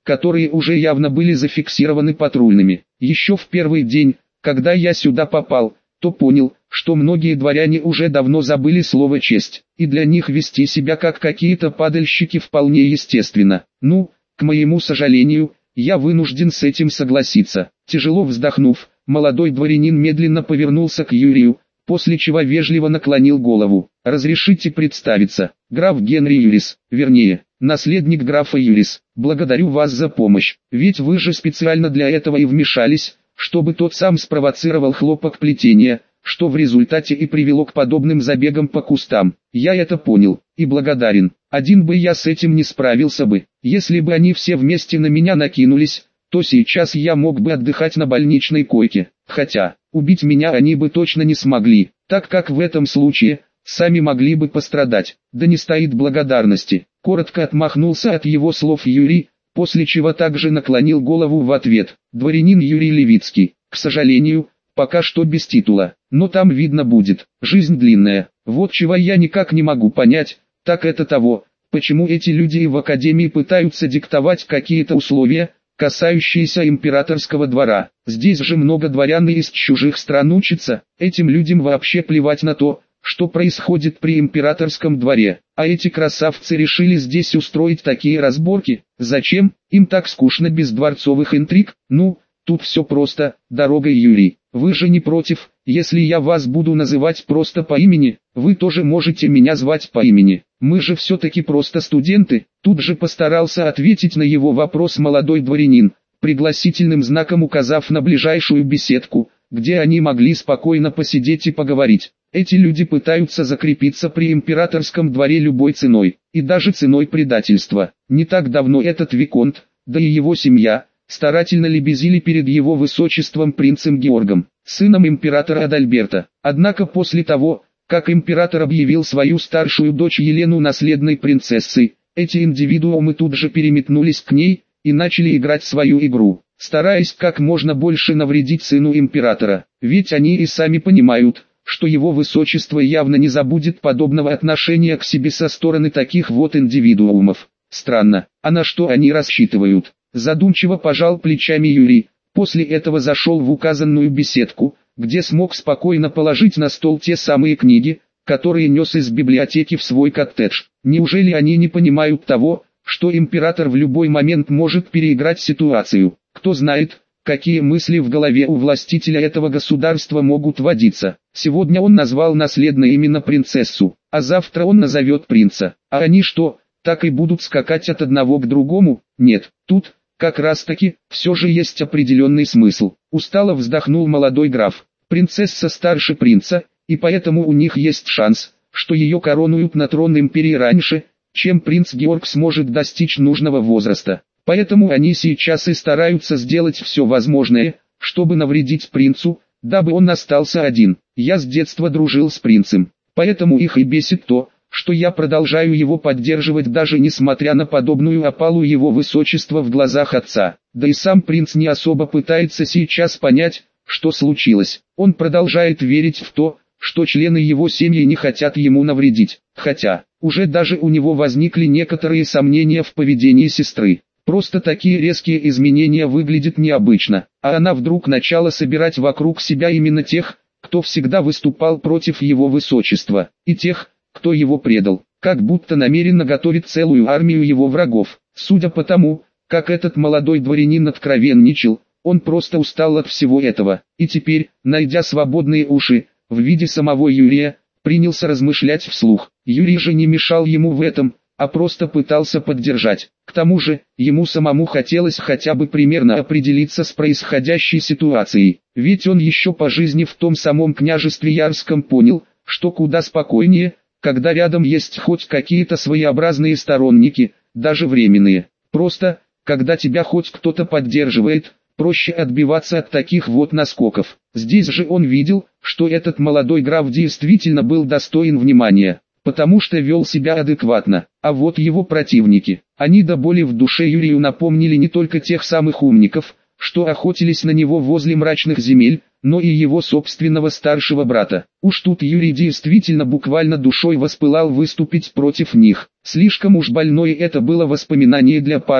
которые уже явно были зафиксированы патрульными. Еще в первый день, когда я сюда попал, то понял, что многие дворяне уже давно забыли слово «честь», и для них вести себя как какие-то падальщики вполне естественно. Ну, к моему сожалению, я вынужден с этим согласиться. Тяжело вздохнув, молодой дворянин медленно повернулся к Юрию, после чего вежливо наклонил голову. «Разрешите представиться, граф Генри Юрис, вернее, наследник графа Юрис. Благодарю вас за помощь, ведь вы же специально для этого и вмешались, чтобы тот сам спровоцировал хлопок плетения, что в результате и привело к подобным забегам по кустам. Я это понял, и благодарен. Один бы я с этим не справился бы. Если бы они все вместе на меня накинулись, то сейчас я мог бы отдыхать на больничной койке. Хотя, убить меня они бы точно не смогли, так как в этом случае, сами могли бы пострадать. Да не стоит благодарности». Коротко отмахнулся от его слов Юрий, после чего также наклонил голову в ответ. «Дворянин Юрий Левицкий, к сожалению, пока что без титула, но там видно будет, жизнь длинная. Вот чего я никак не могу понять, так это того, почему эти люди в академии пытаются диктовать какие-то условия, касающиеся императорского двора. Здесь же много дворян из чужих стран учатся, этим людям вообще плевать на то, что происходит при императорском дворе. А эти красавцы решили здесь устроить такие разборки. Зачем? Им так скучно без дворцовых интриг. Ну, тут все просто. Дорогой Юрий, вы же не против, если я вас буду называть просто по имени? Вы тоже можете меня звать по имени. Мы же все-таки просто студенты. Тут же постарался ответить на его вопрос молодой дворянин, пригласительным знаком указав на ближайшую беседку, где они могли спокойно посидеть и поговорить. Эти люди пытаются закрепиться при императорском дворе любой ценой, и даже ценой предательства. Не так давно этот виконт, да и его семья, старательно лебезили перед его высочеством принцем Георгом, сыном императора Адальберта. Однако после того, как император объявил свою старшую дочь Елену наследной принцессой, эти индивидуумы тут же переметнулись к ней и начали играть свою игру, стараясь как можно больше навредить сыну императора. Ведь они и сами понимают, что его высочество явно не забудет подобного отношения к себе со стороны таких вот индивидуумов. Странно, а на что они рассчитывают? Задумчиво пожал плечами Юрий, после этого зашел в указанную беседку, где смог спокойно положить на стол те самые книги, которые нес из библиотеки в свой коттедж. Неужели они не понимают того, что император в любой момент может переиграть ситуацию? Кто знает, какие мысли в голове у властителя этого государства могут водиться. Сегодня он назвал наследной именно принцессу, а завтра он назовет принца. А они что, так и будут скакать от одного к другому? Нет, тут, как раз таки, все же есть определенный смысл. Устало вздохнул молодой граф. Принцесса старше принца, и поэтому у них есть шанс, что ее коронуют на трон империи раньше, чем принц Георг сможет достичь нужного возраста. Поэтому они сейчас и стараются сделать все возможное, чтобы навредить принцу, дабы он остался один. Я с детства дружил с принцем, поэтому их и бесит то, что я продолжаю его поддерживать даже несмотря на подобную опалу его высочества в глазах отца. Да и сам принц не особо пытается сейчас понять, что случилось. Он продолжает верить в то, что члены его семьи не хотят ему навредить. Хотя, уже даже у него возникли некоторые сомнения в поведении сестры. Просто такие резкие изменения выглядят необычно, а она вдруг начала собирать вокруг себя именно тех, кто всегда выступал против его высочества, и тех, кто его предал, как будто намеренно готовит целую армию его врагов. Судя по тому, как этот молодой дворянин откровенничал, он просто устал от всего этого, и теперь, найдя свободные уши, в виде самого Юрия, принялся размышлять вслух. Юрий же не мешал ему в этом, а просто пытался поддержать. К тому же, ему самому хотелось хотя бы примерно определиться с происходящей ситуацией, ведь он еще по жизни в том самом княжестве Ярском понял, что куда спокойнее, когда рядом есть хоть какие-то своеобразные сторонники, даже временные. Просто, когда тебя хоть кто-то поддерживает, проще отбиваться от таких вот наскоков. Здесь же он видел, что этот молодой граф действительно был достоин внимания, потому что вел себя адекватно. А вот его противники, они до боли в душе Юрию напомнили не только тех самых умников, что охотились на него возле мрачных земель, но и его собственного старшего брата. Уж тут Юрий действительно буквально душой воспылал выступить против них. Слишком уж больное это было воспоминание для парня,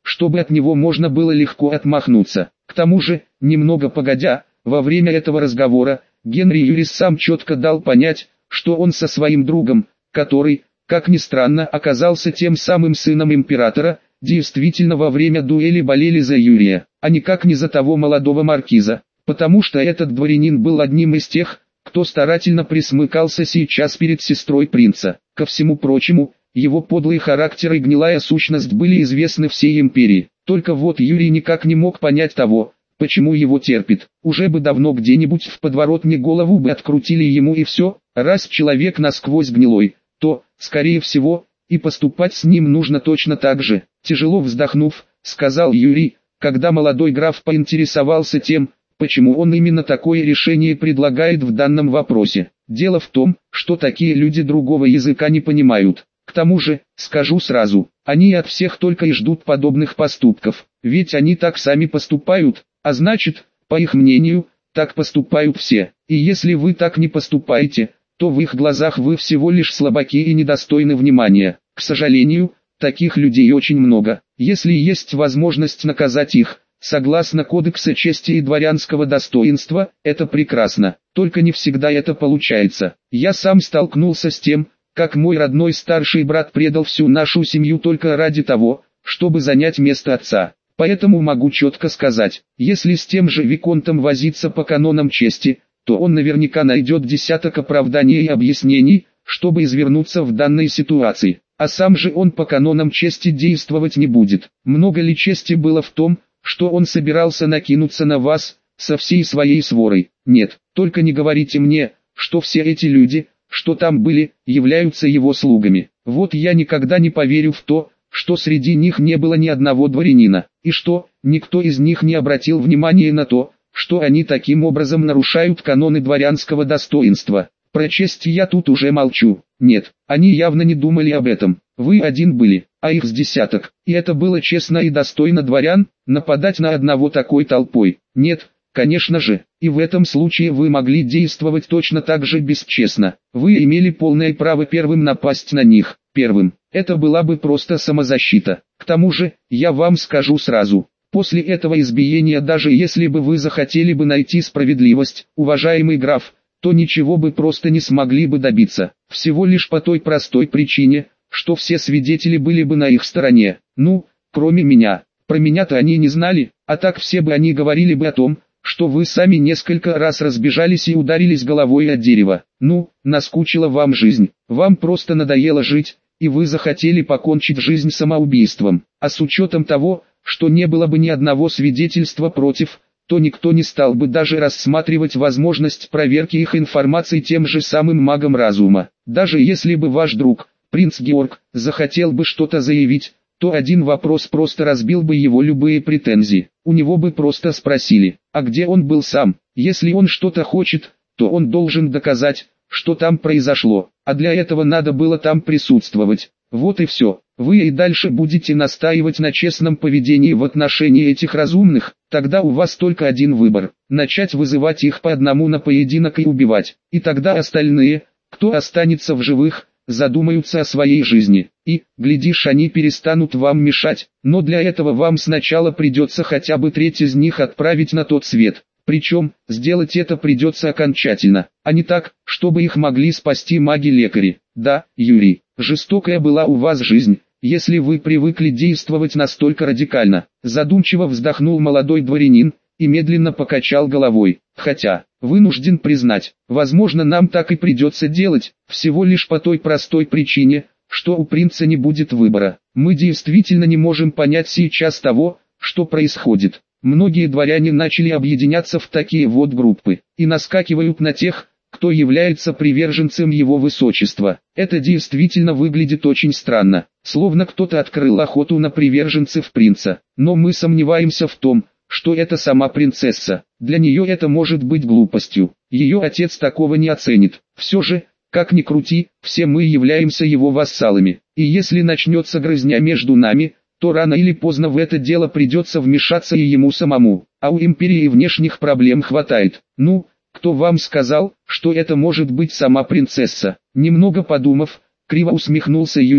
чтобы от него можно было легко отмахнуться. К тому же, немного погодя, во время этого разговора, Генри Юрис сам четко дал понять, что он со своим другом, который, как ни странно, оказался тем самым сыном императора, действительно во время дуэли болели за Юрия, а никак не за того молодого маркиза, потому что этот дворянин был одним из тех, кто старательно присмыкался сейчас перед сестрой принца. Ко всему прочему, его подлый характер и гнилая сущность были известны всей империи. Только вот Юрий никак не мог понять того, почему его терпит. Уже бы давно где-нибудь в подворотне голову бы открутили ему и все. Раз человек насквозь гнилой, то, скорее всего, и поступать с ним нужно точно так же. Тяжело вздохнув, сказал Юрий, когда молодой граф поинтересовался тем, почему он именно такое решение предлагает в данном вопросе. Дело в том, что такие люди другого языка не понимают. К тому же, скажу сразу, они от всех только и ждут подобных поступков, ведь они так сами поступают, а значит, по их мнению, так поступают все. И если вы так не поступаете, то в их глазах вы всего лишь слабаки и недостойны внимания. К сожалению, таких людей очень много. Если есть возможность наказать их, согласно Кодекса чести и дворянского достоинства, это прекрасно. Только не всегда это получается. Я сам столкнулся с тем, как мой родной старший брат предал всю нашу семью только ради того, чтобы занять место отца. Поэтому могу четко сказать, если с тем же виконтом возиться по канонам чести, то он наверняка найдет десяток оправданий и объяснений, чтобы извернуться в данной ситуации. А сам же он по канонам чести действовать не будет. Много ли чести было в том, что он собирался накинуться на вас, со всей своей сворой? Нет, только не говорите мне, что все эти люди, что там были, являются его слугами. Вот я никогда не поверю в то, что среди них не было ни одного дворянина, и что никто из них не обратил внимания на то, что они таким образом нарушают каноны дворянского достоинства. Про честь я тут уже молчу. Нет, они явно не думали об этом. Вы один были, а их с десяток. И это было честно и достойно дворян, нападать на одного такой толпой? Нет, конечно же. И в этом случае вы могли действовать точно так же бесчестно. Вы имели полное право первым напасть на них. Первым. Это была бы просто самозащита. К тому же, я вам скажу сразу. После этого избиения, даже если бы вы захотели бы найти справедливость, уважаемый граф, то ничего бы просто не смогли бы добиться. Всего лишь по той простой причине, что все свидетели были бы на их стороне. Ну, кроме меня. Про меня-то они не знали, а так все бы они говорили бы о том, что вы сами несколько раз разбежались и ударились головой от дерева. Ну, наскучила вам жизнь. Вам просто надоело жить, и вы захотели покончить жизнь самоубийством. А с учетом того, что не было бы ни одного свидетельства против, то никто не стал бы даже рассматривать возможность проверки их информации тем же самым магом разума. Даже если бы ваш друг, принц Георг, захотел бы что-то заявить, то один вопрос просто разбил бы его любые претензии. У него бы просто спросили, а где он был сам? Если он что-то хочет, то он должен доказать, что там произошло, а для этого надо было там присутствовать. Вот и все. Вы и дальше будете настаивать на честном поведении в отношении этих разумных, тогда у вас только один выбор – начать вызывать их по одному на поединок и убивать. И тогда остальные, кто останется в живых, задумаются о своей жизни, и, глядишь, они перестанут вам мешать, но для этого вам сначала придется хотя бы треть из них отправить на тот свет. Причем, сделать это придется окончательно, а не так, чтобы их могли спасти маги-лекари. Да, Юрий, жестокая была у вас жизнь, если вы привыкли действовать настолько радикально. Задумчиво вздохнул молодой дворянин и медленно покачал головой. Хотя, вынужден признать, возможно, нам так и придется делать, всего лишь по той простой причине, что у принца не будет выбора. Мы действительно не можем понять сейчас того, что происходит. Многие дворяне начали объединяться в такие вот группы, и наскакивают на тех, кто является приверженцем его высочества. Это действительно выглядит очень странно, словно кто-то открыл охоту на приверженцев принца. Но мы сомневаемся в том, что это сама принцесса. Для нее это может быть глупостью. Ее отец такого не оценит. Все же, как ни крути, все мы являемся его вассалами. И если начнется грызня между нами, то рано или поздно в это дело придется вмешаться и ему самому. А у империи внешних проблем хватает. Ну, кто вам сказал, что это может быть сама принцесса? Немного подумав, криво усмехнулся Юрий,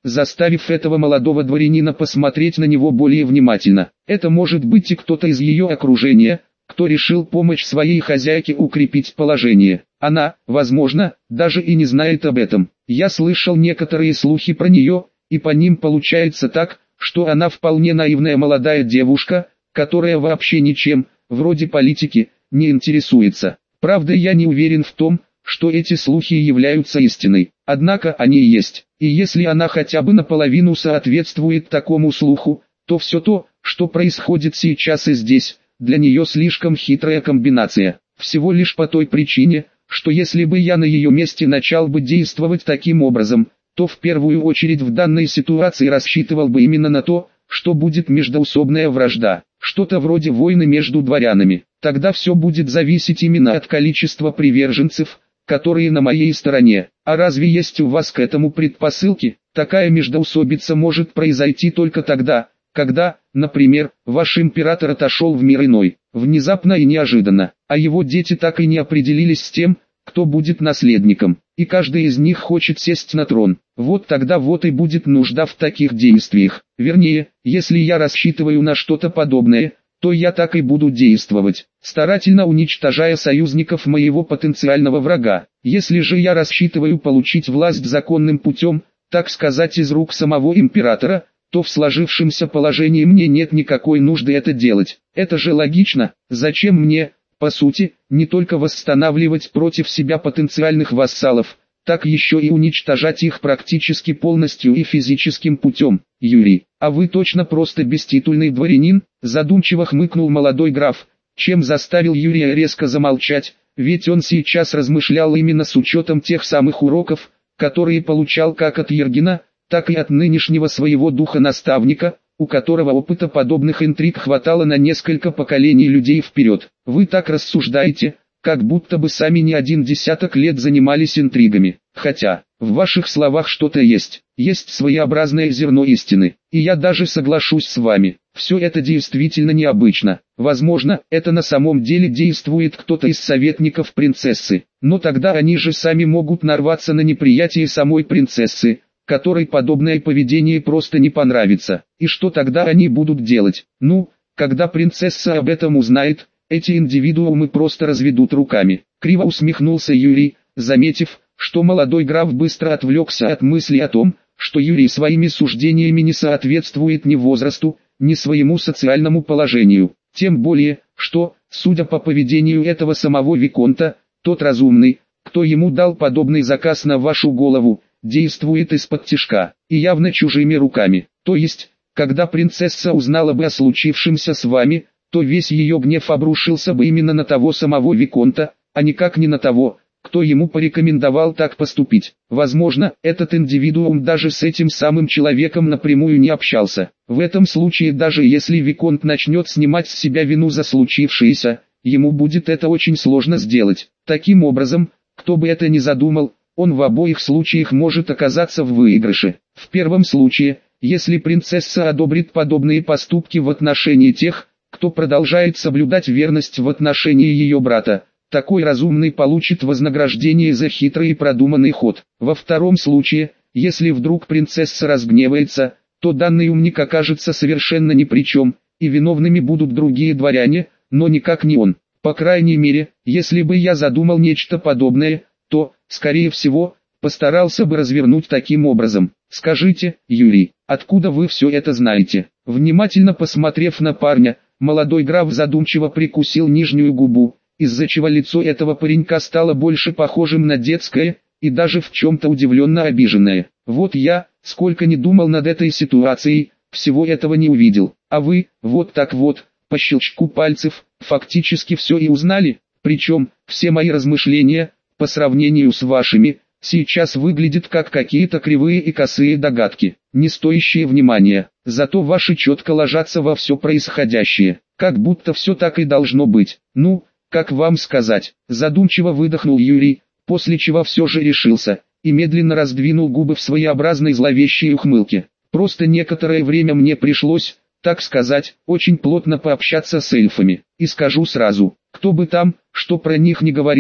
заставив этого молодого дворянина посмотреть на него более внимательно. Это может быть и кто-то из ее окружения, кто решил помочь своей хозяйке укрепить положение. Она, возможно, даже и не знает об этом. Я слышал некоторые слухи про нее, и по ним получается так, что она вполне наивная молодая девушка, которая вообще ничем, вроде политики, не интересуется. Правда, я не уверен в том, что эти слухи являются истиной. Однако они есть. И если она хотя бы наполовину соответствует такому слуху, то все то, что происходит сейчас и здесь, для нее слишком хитрая комбинация. Всего лишь по той причине, что если бы я на ее месте начал бы действовать таким образом, то в первую очередь в данной ситуации рассчитывал бы именно на то, что будет междоусобная вражда, что-то вроде войны между дворянами. Тогда все будет зависеть именно от количества приверженцев, которые на моей стороне. А разве есть у вас к этому предпосылки? Такая междоусобица может произойти только тогда, когда, например, ваш император отошел в мир иной, внезапно и неожиданно, а его дети так и не определились с тем, кто будет наследником, и каждый из них хочет сесть на трон. Вот тогда вот и будет нужда в таких действиях. Вернее, если я рассчитываю на что-то подобное, то я так и буду действовать, старательно уничтожая союзников моего потенциального врага. Если же я рассчитываю получить власть законным путем, так сказать из рук самого императора, то в сложившемся положении мне нет никакой нужды это делать. Это же логично. Зачем мне, по сути, не только восстанавливать против себя потенциальных вассалов, так еще и уничтожать их практически полностью и физическим путем. Юрий, а вы точно просто беститульный дворянин? Задумчиво хмыкнул молодой граф, чем заставил Юрия резко замолчать, ведь он сейчас размышлял именно с учетом тех самых уроков, которые получал как от Ергена, так и от нынешнего своего духа-наставника, у которого опыта подобных интриг хватало на несколько поколений людей вперед. Вы так рассуждаете, как будто бы сами не один десяток лет занимались интригами. Хотя, в ваших словах что-то есть, есть своеобразное зерно истины, и я даже соглашусь с вами. Все это действительно необычно. Возможно, это на самом деле действует кто-то из советников принцессы, но тогда они же сами могут нарваться на неприятие самой принцессы, которой подобное поведение просто не понравится. И что тогда они будут делать? Ну, когда принцесса об этом узнает, эти индивидуумы просто разведут руками. Криво усмехнулся Юрий, заметив, что молодой граф быстро отвлекся от мысли о том, что Юрий своими суждениями не соответствует ни возрасту, ни своему социальному положению. Тем более, что, судя по поведению этого самого виконта, тот разумный, кто ему дал подобный заказ на вашу голову, действует из-под тишка, и явно чужими руками. То есть, когда принцесса узнала бы о случившемся с вами, то весь ее гнев обрушился бы именно на того самого виконта, а никак не на того, кто ему порекомендовал так поступить. Возможно, этот индивидуум даже с этим самым человеком напрямую не общался. В этом случае, даже если виконт начнет снимать с себя вину за случившееся, ему будет это очень сложно сделать. Таким образом, кто бы это ни задумал, он в обоих случаях может оказаться в выигрыше. В первом случае, если принцесса одобрит подобные поступки в отношении тех, кто продолжает соблюдать верность в отношении ее брата, такой разумный получит вознаграждение за хитрый и продуманный ход. Во втором случае, если вдруг принцесса разгневается, то данный умник окажется совершенно ни при чем, и виновными будут другие дворяне, но никак не он. По крайней мере, если бы я задумал нечто подобное, то, скорее всего, постарался бы развернуть таким образом. Скажите, Юрий, откуда вы все это знаете? Внимательно посмотрев на парня, молодой граф задумчиво прикусил нижнюю губу, из-за чего лицо этого паренька стало больше похожим на детское, и даже в чем-то удивленно обиженное. Вот я, сколько не думал над этой ситуацией, всего этого не увидел. А вы, вот так вот, по щелчку пальцев, фактически все и узнали. Причем, все мои размышления, по сравнению с вашими, сейчас выглядят как какие-то кривые и косые догадки, не стоящие внимания. Зато ваши четко ложатся во все происходящее, как будто все так и должно быть. Ну, как вам сказать, задумчиво выдохнул Юрий, после чего все же решился, и медленно раздвинул губы в своеобразной зловещей ухмылке. Просто некоторое время мне пришлось, так сказать, очень плотно пообщаться с эльфами. И скажу сразу, кто бы там, что про них не говорил,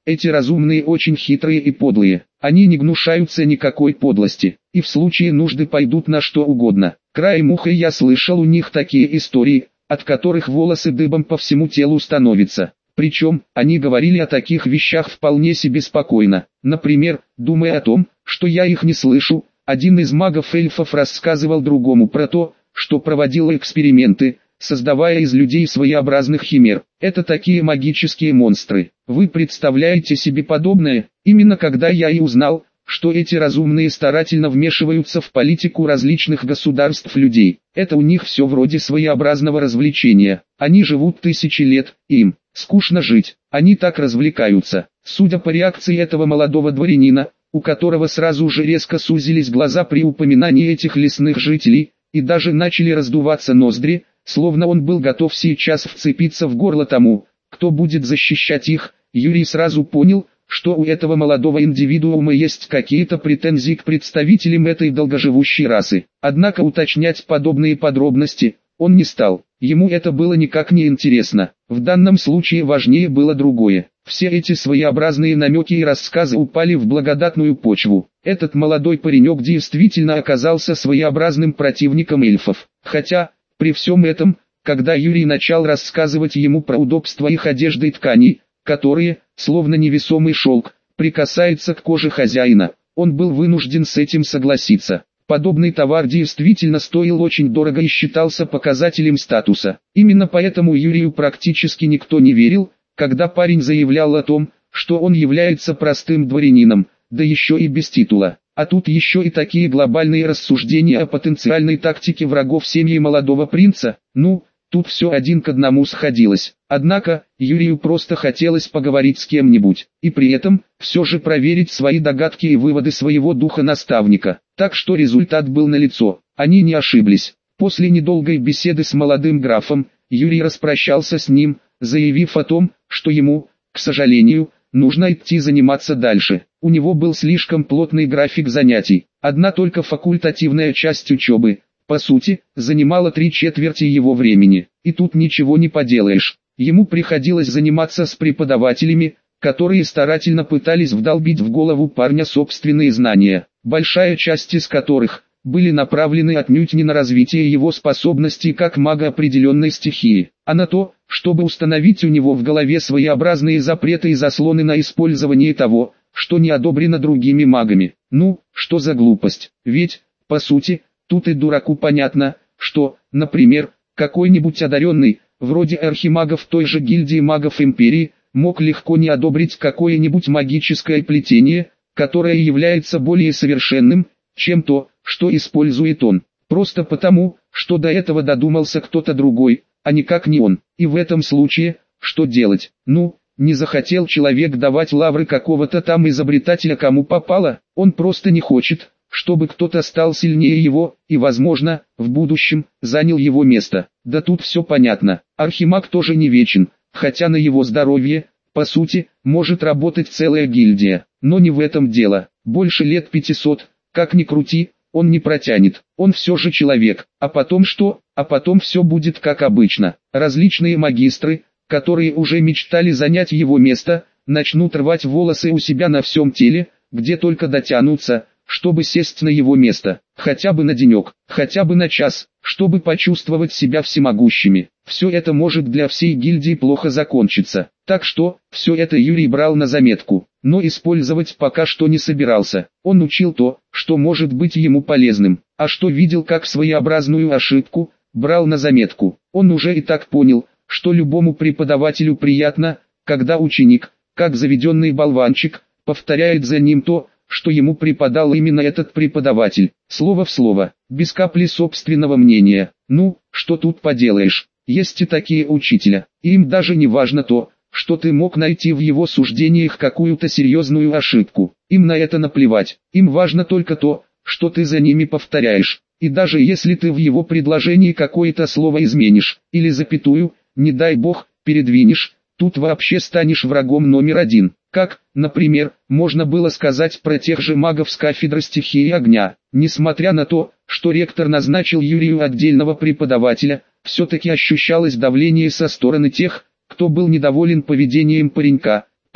Эти разумные очень хитрые и подлые. Они не гнушаются никакой подлости, и в случае нужды пойдут на что угодно. Краем уха я слышал у них такие истории, от которых волосы дыбом по всему телу становятся. Причем, они говорили о таких вещах вполне себе спокойно. Например, думая о том, что я их не слышу, один из магов-эльфов рассказывал другому про то, что проводил эксперименты, создавая из людей своеобразных химер. Это такие магические монстры. Вы представляете себе подобное? Именно когда я и узнал, что эти разумные старательно вмешиваются в политику различных государств людей. Это у них все вроде своеобразного развлечения. Они живут тысячи лет, им скучно жить. Они так развлекаются. Судя по реакции этого молодого дворянина, у которого сразу же резко сузились глаза при упоминании этих лесных жителей, и даже начали раздуваться ноздри, словно он был готов сейчас вцепиться в горло тому, кто будет защищать их, Юрий сразу понял, что у этого молодого индивидуума есть какие-то претензии к представителям этой долгоживущей расы. Однако уточнять подобные подробности он не стал. Ему это было никак не интересно. В данном случае важнее было другое. Все эти своеобразные намеки и рассказы упали в благодатную почву. Этот молодой паренек действительно оказался своеобразным противником эльфов. Хотя, при всем этом, когда Юрий начал рассказывать ему про удобство их одежды и тканей, которые, словно невесомый шелк, прикасаются к коже хозяина, он был вынужден с этим согласиться. Подобный товар действительно стоил очень дорого и считался показателем статуса. Именно поэтому Юрию практически никто не верил, когда парень заявлял о том, что он является простым дворянином, да еще и без титула. А тут еще и такие глобальные рассуждения о потенциальной тактике врагов семьи молодого принца. Ну, тут все один к одному сходилось. Однако, Юрию просто хотелось поговорить с кем-нибудь, и при этом, все же проверить свои догадки и выводы своего духа-наставника. Так что результат был налицо. Они не ошиблись. После недолгой беседы с молодым графом, Юрий распрощался с ним, заявив о том, что ему, к сожалению, нужно идти заниматься дальше. У него был слишком плотный график занятий. Одна только факультативная часть учебы, по сути, занимала три четверти его времени. И тут ничего не поделаешь. Ему приходилось заниматься с преподавателями, которые старательно пытались вдолбить в голову парня собственные знания, большая часть из которых были направлены отнюдь не на развитие его способностей как мага определенной стихии, а на то, чтобы установить у него в голове своеобразные запреты и заслоны на использование того, что не одобрено другими магами. Ну, что за глупость? Ведь, по сути, тут и дураку понятно, что, например, какой-нибудь одаренный, вроде архимагов той же гильдии магов империи, мог легко не одобрить какое-нибудь магическое плетение, которое является более совершенным, чем то, что использует он. Просто потому, что до этого додумался кто-то другой, а никак не он. И в этом случае, что делать? Ну, не захотел человек давать лавры какого-то там изобретателя кому попало, он просто не хочет, чтобы кто-то стал сильнее его, и, возможно, в будущем, занял его место. Да тут все понятно. Архимаг тоже не вечен, хотя на его здоровье, по сути, может работать целая гильдия. Но не в этом дело. Больше лет пятисот, как ни крути, он не протянет. Он все же человек. А потом что? А потом все будет как обычно. Различные магистры, которые уже мечтали занять его место, начнут рвать волосы у себя на всем теле, где только дотянутся, чтобы сесть на его место, хотя бы на денек, хотя бы на час, чтобы почувствовать себя всемогущими. Все это может для всей гильдии плохо закончиться. Так что, все это Юрий брал на заметку, но использовать пока что не собирался. Он учил то, что может быть ему полезным, а что видел как своеобразную ошибку, брал на заметку. Он уже и так понял, что любому преподавателю приятно, когда ученик, как заведенный болванчик, повторяет за ним то, что ему преподал именно этот преподаватель, слово в слово, без капли собственного мнения. Ну, что тут поделаешь, есть и такие учителя, и им даже не важно то, что ты мог найти в его суждениях какую-то серьезную ошибку. Им на это наплевать, им важно только то, что ты за ними повторяешь. И даже если ты в его предложении какое-то слово изменишь, или запятую, не дай бог, передвинешь, тут вообще станешь врагом номер один. Как, например, можно было сказать про тех же магов с кафедры стихии огня. Несмотря на то, что ректор назначил Юрию отдельного преподавателя, все-таки ощущалось давление со стороны тех, кто был недоволен поведением паренька.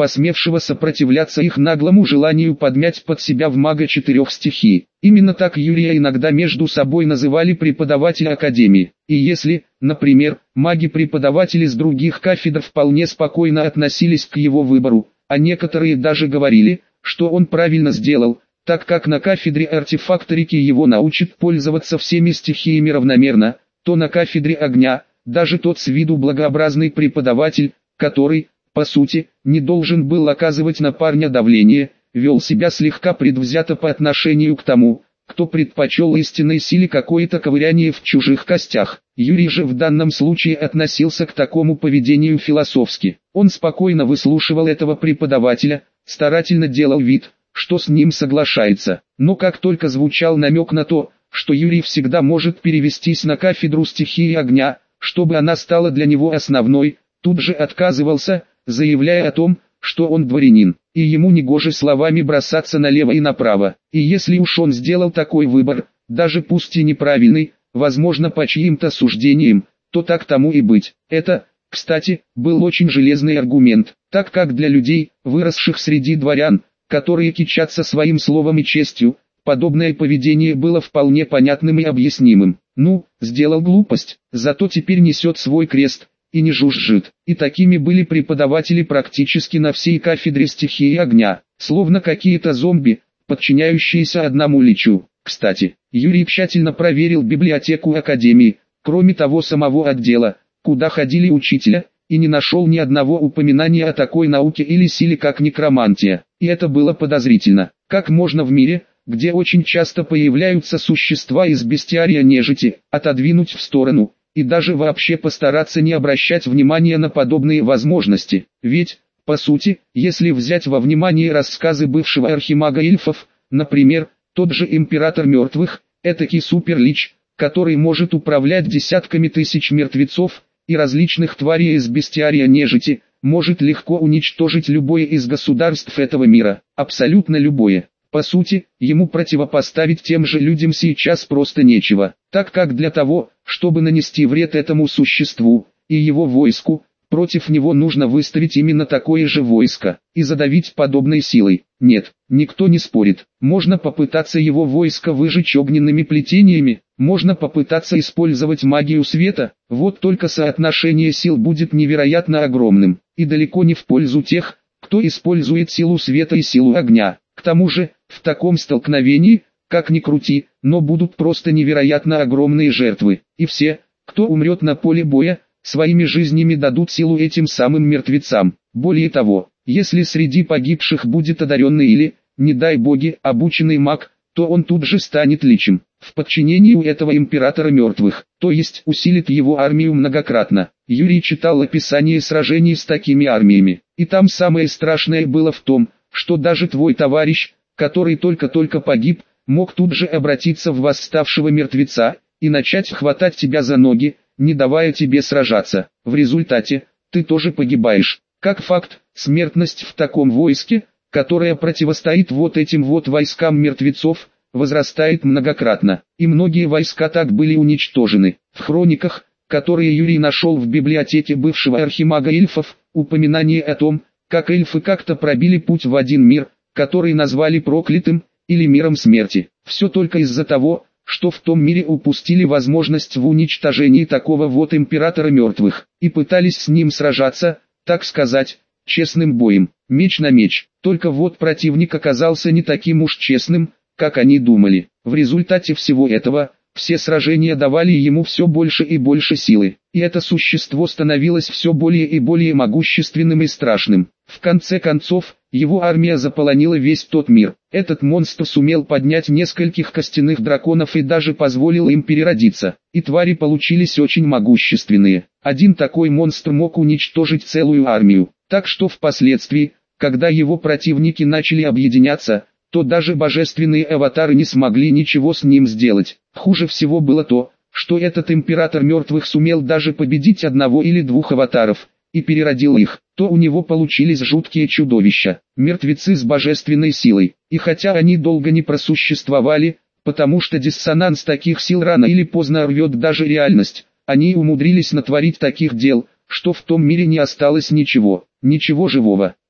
посмевшего сопротивляться их наглому желанию подмять под себя в мага четырех стихий. Именно так Юрия иногда между собой называли преподаватели Академии. И если, например, маги-преподаватели с других кафедр вполне спокойно относились к его выбору, а некоторые даже говорили, что он правильно сделал, так как на кафедре артефакторики его научат пользоваться всеми стихиями равномерно, то на кафедре огня, даже тот с виду благообразный преподаватель, который, по сути, не должен был оказывать на парня давление, вел себя слегка предвзято по отношению к тому, кто предпочел истинной силе какое-то ковыряние в чужих костях. Юрий же в данном случае относился к такому поведению философски. Он спокойно выслушивал этого преподавателя, старательно делал вид, что с ним соглашается. Но как только звучал намек на то, что Юрий всегда может перевестись на кафедру стихии огня, чтобы она стала для него основной, тут же отказывался, заявляя о том, что он дворянин, и ему негоже словами бросаться налево и направо. И если уж он сделал такой выбор, даже пусть и неправильный, возможно по чьим-то суждениям, то так тому и быть. Это, кстати, был очень железный аргумент, так как для людей, выросших среди дворян, которые кичатся своим словом и честью, подобное поведение было вполне понятным и объяснимым. Ну, сделал глупость, зато теперь несет свой крест, и не жужжит. И такими были преподаватели практически на всей кафедре стихии огня, словно какие-то зомби, подчиняющиеся одному личу. Кстати, Юрий тщательно проверил библиотеку Академии, кроме того самого отдела, куда ходили учителя, и не нашел ни одного упоминания о такой науке или силе как некромантия. И это было подозрительно. Как можно в мире, где очень часто появляются существа из бестиария нежити, отодвинуть в сторону, и даже вообще постараться не обращать внимания на подобные возможности? Ведь, по сути, если взять во внимание рассказы бывшего архимага эльфов, например, тот же император мертвых, этакий суперлич, который может управлять десятками тысяч мертвецов и различных тварей из бестиария нежити, может легко уничтожить любое из государств этого мира, абсолютно любое. По сути, ему противопоставить тем же людям сейчас просто нечего, так как для того, чтобы нанести вред этому существу и его войску, против него нужно выставить именно такое же войско и задавить подобной силой. Нет, никто не спорит. Можно попытаться его войско выжечь огненными плетениями, можно попытаться использовать магию света, вот только соотношение сил будет невероятно огромным, и далеко не в пользу тех, кто использует силу света и силу огня. К тому же, в таком столкновении, как ни крути, но будут просто невероятно огромные жертвы, и все, кто умрет на поле боя, своими жизнями дадут силу этим самым мертвецам. Более того, если среди погибших будет одаренный или, не дай боги, обученный маг, то он тут же станет личем, в подчинении у этого императора мертвых, то есть усилит его армию многократно. Юрий читал описание сражений с такими армиями, и там самое страшное было в том, что даже твой товарищ, который только-только погиб, мог тут же обратиться в восставшего мертвеца и начать хватать тебя за ноги, не давая тебе сражаться. В результате, ты тоже погибаешь. Как факт, смертность в таком войске, которое противостоит вот этим вот войскам мертвецов, возрастает многократно. И многие войска так были уничтожены. В хрониках, которые Юрий нашел в библиотеке бывшего архимага эльфов, упоминание о том, как эльфы как-то пробили путь в один мир, который назвали проклятым, или миром смерти. Все только из-за того, что в том мире упустили возможность в уничтожении такого вот императора мертвых, и пытались с ним сражаться, так сказать, честным боем, меч на меч. Только вот противник оказался не таким уж честным, как они думали. В результате всего этого, все сражения давали ему все больше и больше силы, и это существо становилось все более и более могущественным и страшным. В конце концов, его армия заполонила весь тот мир. Этот монстр сумел поднять нескольких костяных драконов и даже позволил им переродиться. И твари получились очень могущественные. Один такой монстр мог уничтожить целую армию. Так что впоследствии, когда его противники начали объединяться, то даже божественные аватары не смогли ничего с ним сделать. Хуже всего было то, что этот император мертвых сумел даже победить одного или двух аватаров, и переродил их, то у него получились жуткие чудовища, мертвецы с божественной силой. И хотя они долго не просуществовали, потому что диссонанс таких сил рано или поздно рвет даже реальность, они умудрились натворить таких дел, что в том мире не осталось ничего, ничего живого.